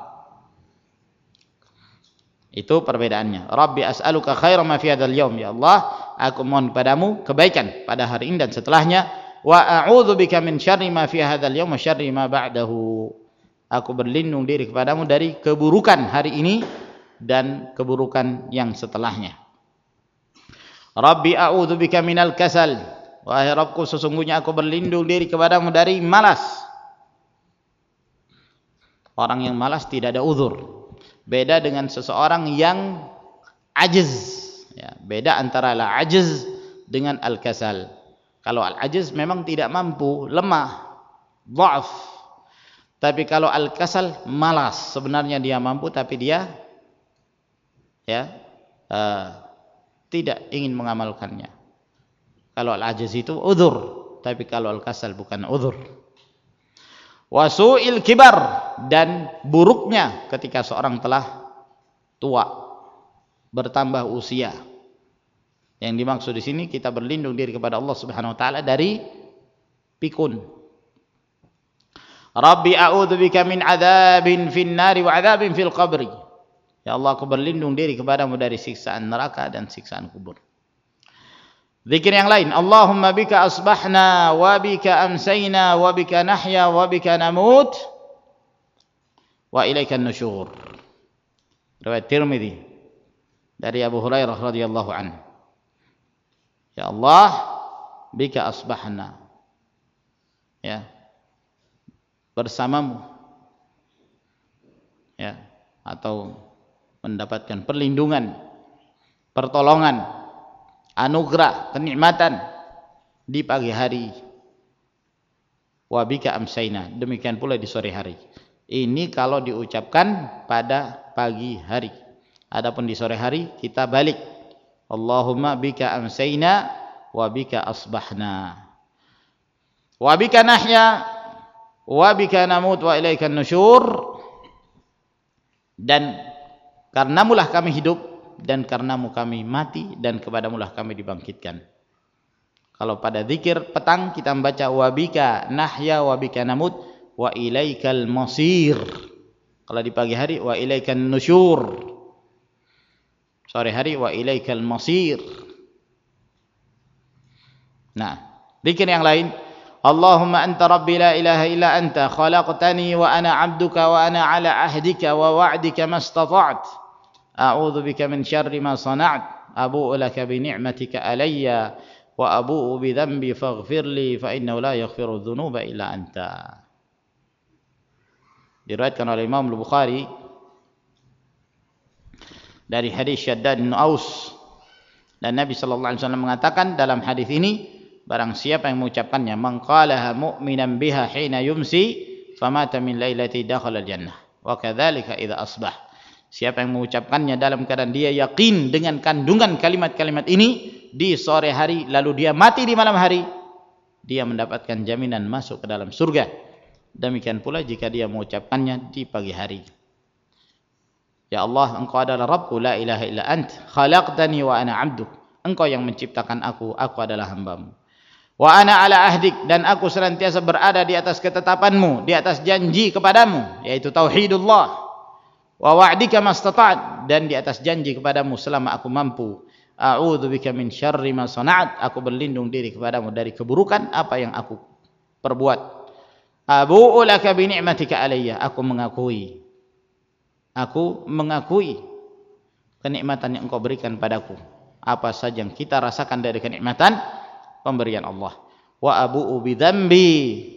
[SPEAKER 1] Itu perbedaannya. Rabbi as'aluka khaira ma fi hadzal yaum, ya Allah, aku mohon padamu kebaikan pada hari ini dan setelahnya. Wa a'udzu bika min syarri ma fi hadzal yaum wa syarri ma ba'dahu. Aku berlindung diri kepadamu dari keburukan hari ini dan keburukan yang setelahnya. Rabbi a'udzu bika minal kasal. Wahai Rabbku, sesungguhnya aku berlindung diri kepadamu dari malas. Orang yang malas tidak ada uzur. Beda dengan seseorang yang ajiz, ya, beda antara al-ajiz dengan al-kasal. Kalau al-ajiz memang tidak mampu, lemah, dha'af. Tapi kalau al-kasal malas, sebenarnya dia mampu tapi dia ya uh, tidak ingin mengamalkannya. Kalau al-ajiz itu uzur, tapi kalau al-kasal bukan uzur. Wasu'il kibar, dan buruknya ketika seorang telah tua, bertambah usia. Yang dimaksud di sini kita berlindung diri kepada Allah Subhanahu wa taala dari pikun. Rabbi a'udzu bika min adzabin fin nari wa adzabin fil qabri. Ya Allah, aku berlindung diri kepadamu dari siksaan neraka dan siksaan kubur. Zikir yang lain, Allahumma bika asbahna wa bika amsayna wa bika nahya wa bika namut wa ilaikan nusyur. Riwayat Tirmidzi dari Abu Hurairah radhiyallahu anhu. Ya Allah, bika asbahna. Ya. Bersamamu. Ya, atau mendapatkan perlindungan, pertolongan, anugerah, kenikmatan di pagi hari. Wa bika amsayna, demikian pula di sore hari. Ini kalau diucapkan pada pagi hari. Adapun di sore hari kita balik. Allahumma bika amsayna wa bika asbahna. Wa bika nahya wa bika namut wa ilaikan nusyur. Dan karenamulah kami hidup dan karenamu kami mati dan kepadamulah kami dibangkitkan. Kalau pada zikir petang kita membaca wabika nahya wabika namut wa ilaikal masir. Kalau di pagi hari wa ilaikan nusyur. Sore hari wa ilaikal masir. Nah, zikir yang lain, Allahumma anta rabbi la ilaha illa anta khalaqtani wa ana 'abduka wa ana 'ala ahdika wa wa'dika mastata'tu. A'udzu bika min syarri ma sana'tu. Abu'u laka bi ni'matika alayya wa abu'u bi dhanbi faghfir li fa innahu la yaghfiru dzunuba illa anta. Diriwayatkan oleh Imam Al-Bukhari dari hadis Syaddad bin Aus, dan Nabi sallallahu alaihi wasallam mengatakan dalam hadis ini, barang siapa yang mengucapkannya, man qalaha mu'minan biha hina yumsi famata min lailati dakhala al-jannah wa kadzalika idza asbah. Siapa yang mengucapkannya dalam keadaan dia yakin dengan kandungan kalimat-kalimat ini di sore hari lalu dia mati di malam hari, dia mendapatkan jaminan masuk ke dalam surga. Demikian pula jika dia mengucapkannya di pagi hari. Ya Allah, Engkau adalah Rabbku, la ilaha illa ant, khalaqtani wa ana 'abduk. Engkau yang menciptakan aku, aku adalah hambamu. Wa ana ala ahdik, dan aku senantiasa berada di atas ketetapanmu, di atas janji kepadamu, yaitu tauhidullah. Wa wa'dika mastata'at, dan di atas janji kepadamu selama aku mampu. A'udzu bika min syarri ma sana'at, aku berlindung diri kepadamu dari keburukan apa yang aku perbuat. Abu'u laka bi ni'matika alayya, aku mengakui aku mengakui kenikmatan yang Engkau berikan padaku, apa saja yang kita rasakan dari kenikmatan pemberian Allah. Wa abu'u bi dzambi,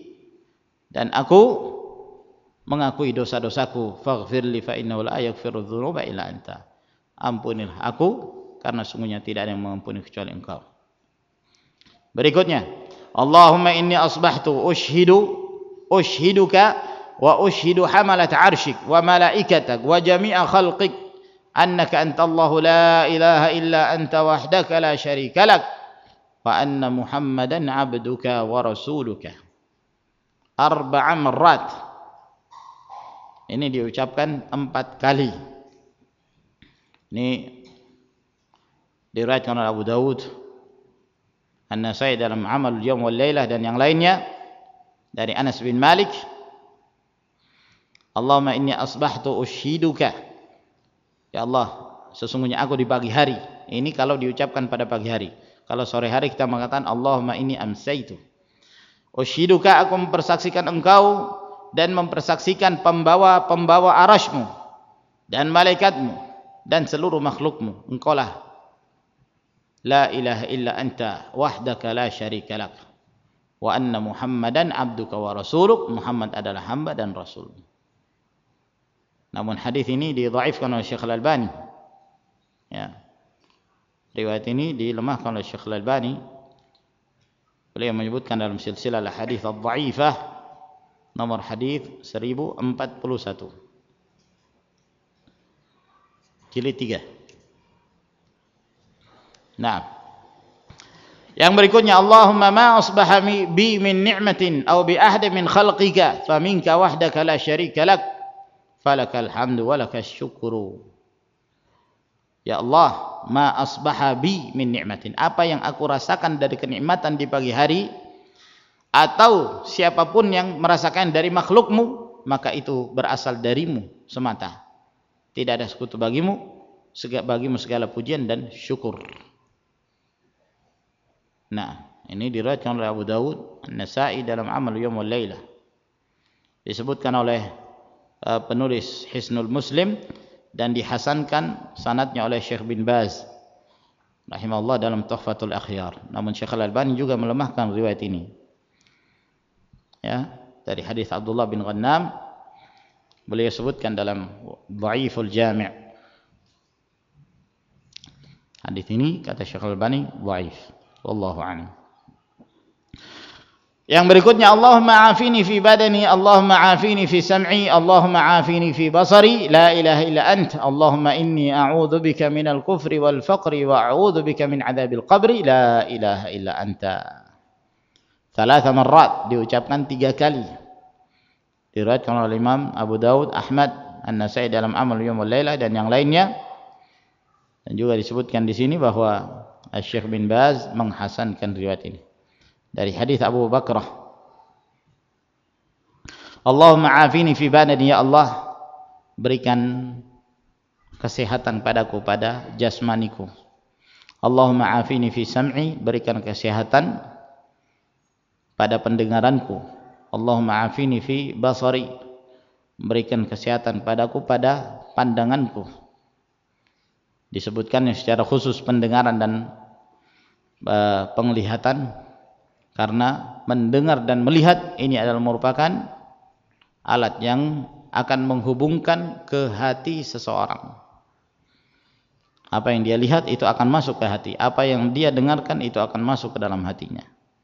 [SPEAKER 1] dan aku mengakui dosa-dosaku. Faghfirli fa innahu la yaghfiru dzunuba illa anta, ampunilah aku karena sungguhnya tidak ada yang mengampuni kecuali Engkau. Berikutnya, Allahumma inni asbahtu ushhidu ushhiduka wa ushhidu hamalat arsyik wa malaikatak wa jami'a khalqik annaka antallahu la ilaha illa anta wahdaka la syarika lak wa anna Muhammadan 'abduka wa rasuluka. Arba'a marrat. Ini diucapkan empat kali. Ini diriwayatkan oleh Abu Dawud, An-Nasai dalam Amal Yawm wal Lailah, dan yang lainnya dari Anas bin Malik. Allahumma inni asbahtu ushhiduka. Ya Allah, sesungguhnya aku di pagi hari. Ini kalau diucapkan pada pagi hari. Kalau sore hari kita mengatakan Allahumma inni amsaitu ushhiduka, aku mempersaksikan Engkau dan mempersaksikan pembawa-pembawa arasy-Mu dan malaikatmu dan seluruh makhlukmu. Engkaulah la ilaha illa anta wahdaka la syarika lak wa anna Muhammadan 'abduka wa rasuluk. Muhammad adalah hamba dan rasul. Namun hadis ini didhaifkan oleh Syekh Al-Albani. Ya. Riwayat ini dilemahkan oleh Syekh Al-Albani. Beliau menyebutkan dalam silsilah al-hadits ad-dhaifah nomor hadis seribu empat puluh satu. Jilid tiga. Nah. Yang berikutnya, Allahumma ma asbaha bi min ni'matin aw bi ahadin min khalqika faminka wahdaka la syarika lak falakal hamdu walakas syukru. Ya Allah, ma asbaha bi min ni'matin, apa yang aku rasakan dari kenikmatan di pagi hari, atau siapapun yang merasakan dari makhlukmu, maka itu berasal darimu semata. Tidak ada sekutu bagimu, bagimu segala pujian dan syukur. Nah, ini diriwayatkan oleh Abu Dawud, An-Nasa'i dalam Amal Yaum wal Lailah. Disebutkan oleh uh, penulis Hisnul Muslim dan dihasankan sanadnya oleh Syekh bin Baz rahimahullah dalam Tuhfatul Akhyar. Namun Syekh Al-Albani juga melemahkan riwayat ini. Ya, dari hadis Abdullah bin Ghannam beliau sebutkan dalam Dhaiful Jami'. Hadis ini kata Syekh Al-Albani dhaif. Wallahu a'lam. Yang berikutnya, Allahumma afini fi badani, Allahumma afini fi sam'i, Allahumma afini fi basari, la ilaha illa ant, Allahumma inni a'udzu bika minal kufri wal faqri wa a'udzu bika min adzabil qabri, la ilaha illa anta. Thalatha marrat, diucapkan tiga kali. Diriwayatkan oleh Imam Abu Dawud, Ahmad, An-Nasa'i dalam Amal Yaum wal Lailah dan yang lainnya. Dan juga disebutkan di sini bahwa Syekh bin Baz menghasankan riwayat ini. Dari hadis Abu Bakrah, Allahumma afini fi badani, ya Allah berikan kesehatan padaku pada jasmaniku. Allahumma afini fi sam'i, berikan kesehatan pada pendengaranku. Allahumma afini fi basari, berikan kesehatan padaku pada pandanganku. Disebutkan secara khusus pendengaran dan uh, penglihatan, karena mendengar dan melihat ini adalah merupakan alat yang akan menghubungkan ke hati seseorang. Apa yang dia lihat itu akan masuk ke hati, apa yang dia dengarkan itu akan masuk ke dalam hatinya.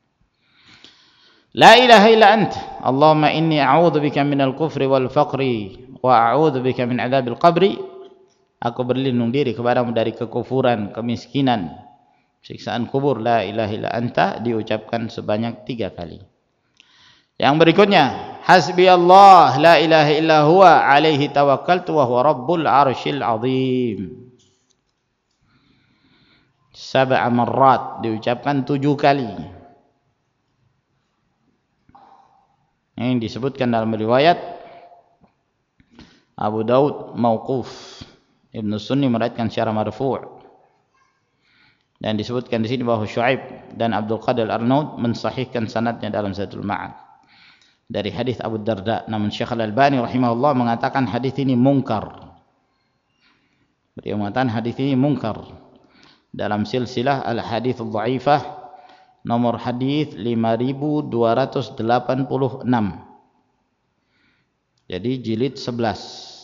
[SPEAKER 1] La ilaha illa ant, Allahumma inni a'udzu bika minal kufri wal faqri wa a'udzu bika min adzabil qabri. Aku berlindung diri kepadamu dari kekufuran, kemiskinan, siksaan kubur. La ilaha illa anta diucapkan sebanyak tiga kali. Yang berikutnya, hasbi Allah la ilaha illa huwa alaihi tawakkaltu wa huwa rabbul arsyil azim. Sab'a marrat, diucapkan tujuh kali. Ini disebutkan dalam riwayat Abu Daud mauquf, Ibnu Sunni meriwayatkan secara marfu'. Dan disebutkan di sini bahwa Syuaib dan Abdul Qadir Al-Arnaud mensahihkan sanadnya dalam Zadul Ma'ad dari hadis Abu Darda. Namun Syekh Al-Albani rahimahullah mengatakan hadis ini mungkar. Beliau mengatakan hadis ini mungkar dalam silsilah Al-Hadits Adh-Dhaifah nomor hadis lima ribu dua ratus delapan puluh enam. Jadi jilid sebelas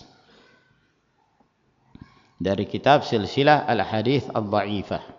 [SPEAKER 1] dari kitab silsilah Al-Hadits Adh-Dhaifah.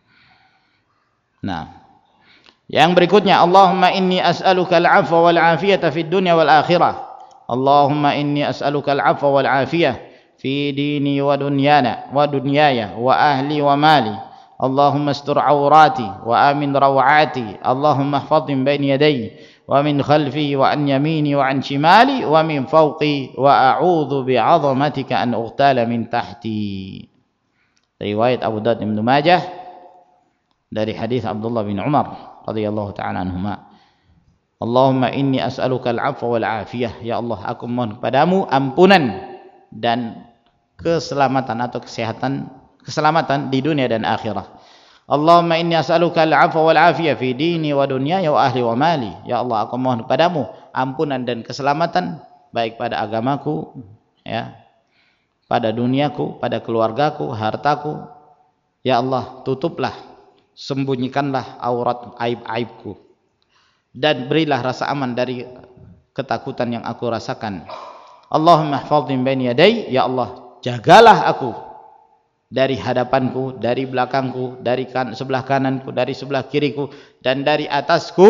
[SPEAKER 1] Nah, yang berikutnya, Allahumma inni as'aluka al-'afwa wal 'afiyata fid dunya wal akhirah. Allahumma inni as'aluka al-'afwa wal 'afiyah fi dini wa dunyana wa dunyaya wa ahli wa mali. Allahumma astur 'aurati wa amin raw'ati. Allahumma ihfadh min bayni yadayya wa min khalfi wa an yamini wa an shimali wa min fawqi wa a'udzu bi'azamatika an ughtala min tahti. Riwayat Abu Daud Ibnu Majah dari hadis Abdullah bin Umar radhiyallahu ta'ala anhuma. Allahumma inni as'aluka al-'afwa wal 'afiyah, ya Allah aku mohon kepadamu ampunan dan keselamatan atau kesehatan, keselamatan di dunia dan akhirat. Allahumma inni as'aluka al-'afwa wal 'afiyah fi dini wa dunyaya wa ahli wa mali. Ya Allah aku mohon kepadamu ampunan dan keselamatan baik pada agamaku, ya, pada duniaku, pada keluargaku, hartaku. Ya Allah, tutuplah, sembunyikanlah aurat aib-aibku dan berilah rasa aman dari ketakutan yang aku rasakan. Allahumma ihfadh min baini yaday, ya Allah jagalah aku dari hadapanku, dari belakangku, dari kan, sebelah kananku, dari sebelah kiriku dan dari atasku.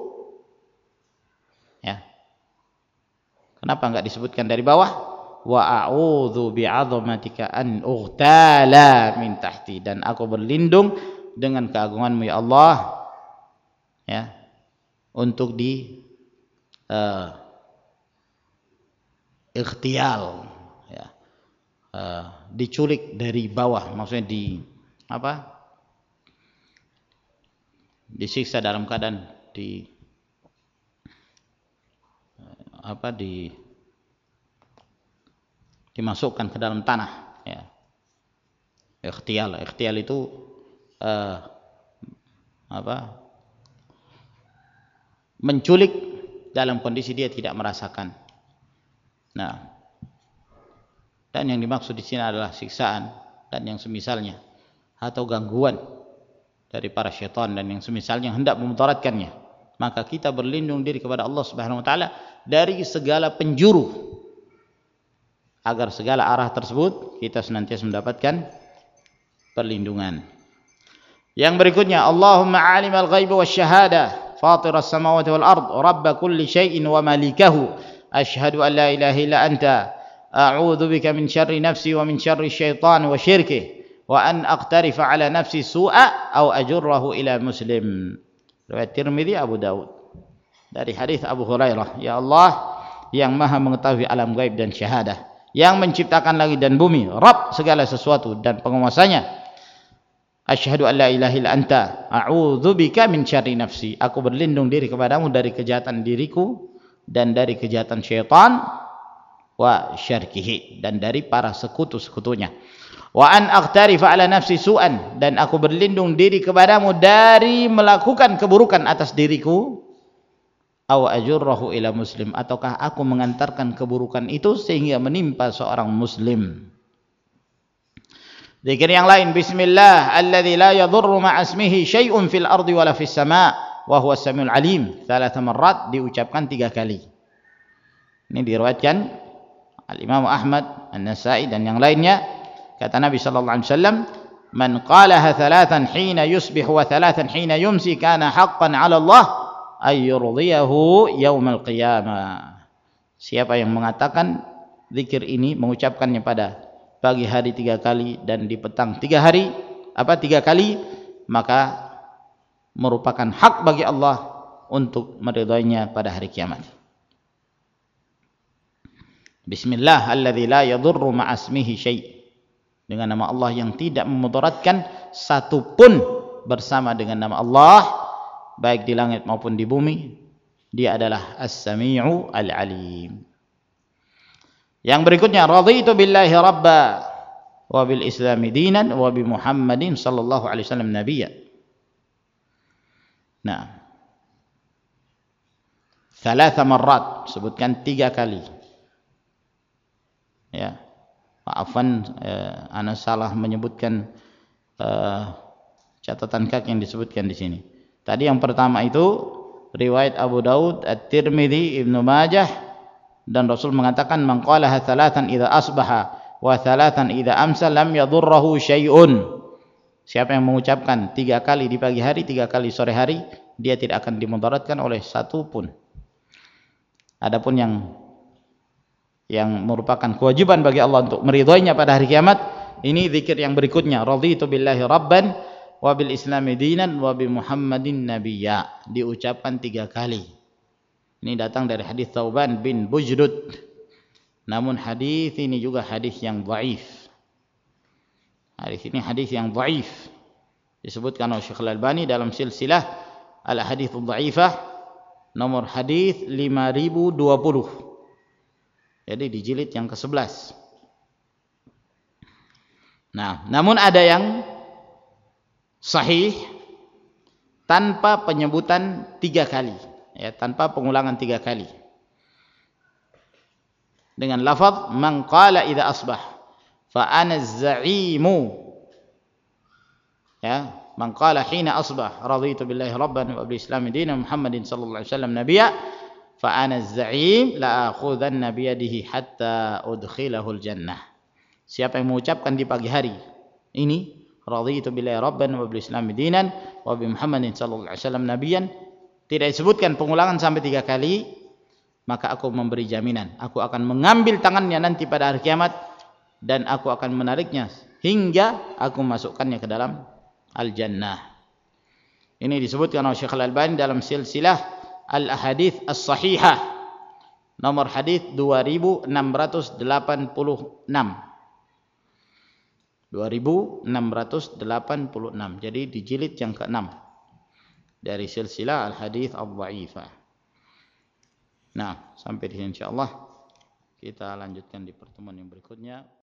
[SPEAKER 1] Ya. Kenapa enggak disebutkan dari bawah? Wa a'udzu bi'azamatika an ughtala min tahti, dan aku berlindung dengan keagunganmu ya Allah, ya, untuk di uh, ikhtial, ya, uh, diculik dari bawah, maksudnya di apa? Disiksa dalam keadaan di uh, apa? Di dimasukkan ke dalam tanah, ya. Ikhtial, ikhtial itu Uh, apa menculik dalam kondisi dia tidak merasakan. Nah, dan yang dimaksud di sini adalah siksaan dan yang semisalnya atau gangguan dari para syaitan dan yang semisalnya hendak memudaratkannya. Maka kita berlindung diri kepada Allah Subhanahu wa taala dari segala penjuru agar segala arah tersebut kita senantiasa mendapatkan perlindungan. Yang berikutnya, Allahumma alimal ghaibi wasyahadah, fatiras samawati wal ard, rabb kulli syai'in wa malikahu, asyhadu an la ilaha illa anta, a'udzu bika min syarri nafsi wa min syarri syaitan wa syirkihi, wa an aqtarifa ala nafsi su'a aw ajurrahu ila muslim. Riwayat Tirmidzi, Abu Daud. Dari hadis Abu Hurairah, ya Allah yang maha mengetahui alam gaib dan syahadah, yang menciptakan langit dan bumi, Rabb segala sesuatu dan penguasanya. Asyhadu an la ilaha illa anta, a'udzu bika min syarri nafsi. Aku berlindung diri kepadamu dari kejahatan diriku dan dari kejahatan syaitan, wa syarkihi, dan dari para sekutu-sekutunya. Wa an aqtarifa ala nafsi su'an, dan aku berlindung diri kepadamu dari melakukan keburukan atas diriku, aw ajurrahu ila muslim, ataukah aku mengantarkan keburukan itu sehingga menimpa seorang muslim. Zikir yang lain, bismillah alladzi la yadhurru ma'a ismihi syai'un fil ardi wala fis sama' wa huwa as-sami'ul alim, thalatha marrat, diucapkan tiga kali. Ini diriwayatkan Al-Imam Ahmad, An-Nasa'i dan yang lainnya. Kata Nabi sallallahu alaihi wasallam, man qalaha thalathan hina yusbih wa thalathan hina yumsi kana haqqan 'ala Allah ay yurdiyahu yaumal qiyamah. Siapa yang mengatakan zikir ini, mengucapkannya pada pagi hari tiga kali dan di petang tiga hari, apa tiga kali, maka merupakan hak bagi Allah untuk meridainya pada hari kiamat. Bismillah alladzi la yadhurru ma'a ismihi syai', dengan nama Allah yang tidak memudaratkan satu pun bersama dengan nama Allah, baik di langit maupun di bumi. Dia adalah As-Sami'u Al-Alim. Yang berikutnya, raditu billahi rabba wa bil islami dinan wa bi Muhammadin sallallahu alaihi wasallam nabiyya. Nah, thalatha marrat, sebutkan tiga kali. Ya, maafan, eh, ana salah menyebutkan eh, catatan kaki yang disebutkan di sini. Tadi yang pertama itu riwayat Abu Daud, At-Tirmidzi, Ibnu Majah, dan Rasul mengatakan man qalaha thalathan idza asbaha wa thalathan idza amsa lam yadhurruhu syai'un. Siapa yang mengucapkan tiga kali di pagi hari, tiga kali sore hari, dia tidak akan dimudaratkan oleh satu pun. Adapun yang yang merupakan kewajiban bagi Allah untuk meridhoinya pada hari kiamat, ini zikir yang berikutnya, raditu billahi rabban wa bil islami dinan wa bi Muhammadin nabiyya, diucapkan tiga kali. Ini datang dari hadis Thauban bin Bujdud. Namun hadis ini juga hadis yang dhaif. Hadis ini hadis yang dhaif. Disebutkan oleh Syekh Al-Albani dalam silsilah Al-Hadits Dhaifah nomor hadis lima ribu dua puluh. Jadi di jilid yang ke sebelas. Nah, namun ada yang sahih tanpa penyebutan tiga kali. Ya, tanpa pengulangan tiga kali, dengan lafaz man qala idza asbah fa ana az-za'imu, ya, man qala hina asbah raditu billahi rabban wa bil islami dinan Muhammadin sallallahu alaihi wasallam nabiyya fa ana az-za'im la akhudhanna bi yadihi hatta udkhilahul jannah. Siapa yang mengucapkan di pagi hari ini, raditu billahi rabban wa bil islami dinan wa bi Muhammadin sallallahu alaihi wasallam nabiyyan, tidak disebutkan pengulangan sampai tiga kali, maka aku memberi jaminan, aku akan mengambil tangannya nanti pada hari kiamat dan aku akan menariknya hingga aku masukkannya ke dalam al-jannah. Ini disebutkan oleh Syekh Al-Albani dalam silsilah Al-Ahadits As-Sahihah nomor hadis dua ribu enam ratus delapan puluh enam. dua ribu enam ratus delapan puluh enam. Jadi di jilid yang keenam dari silsilah Al-Hadits Al-Dhaifah. Nah, sampai di sini insyaallah. Kita lanjutkan di pertemuan yang berikutnya.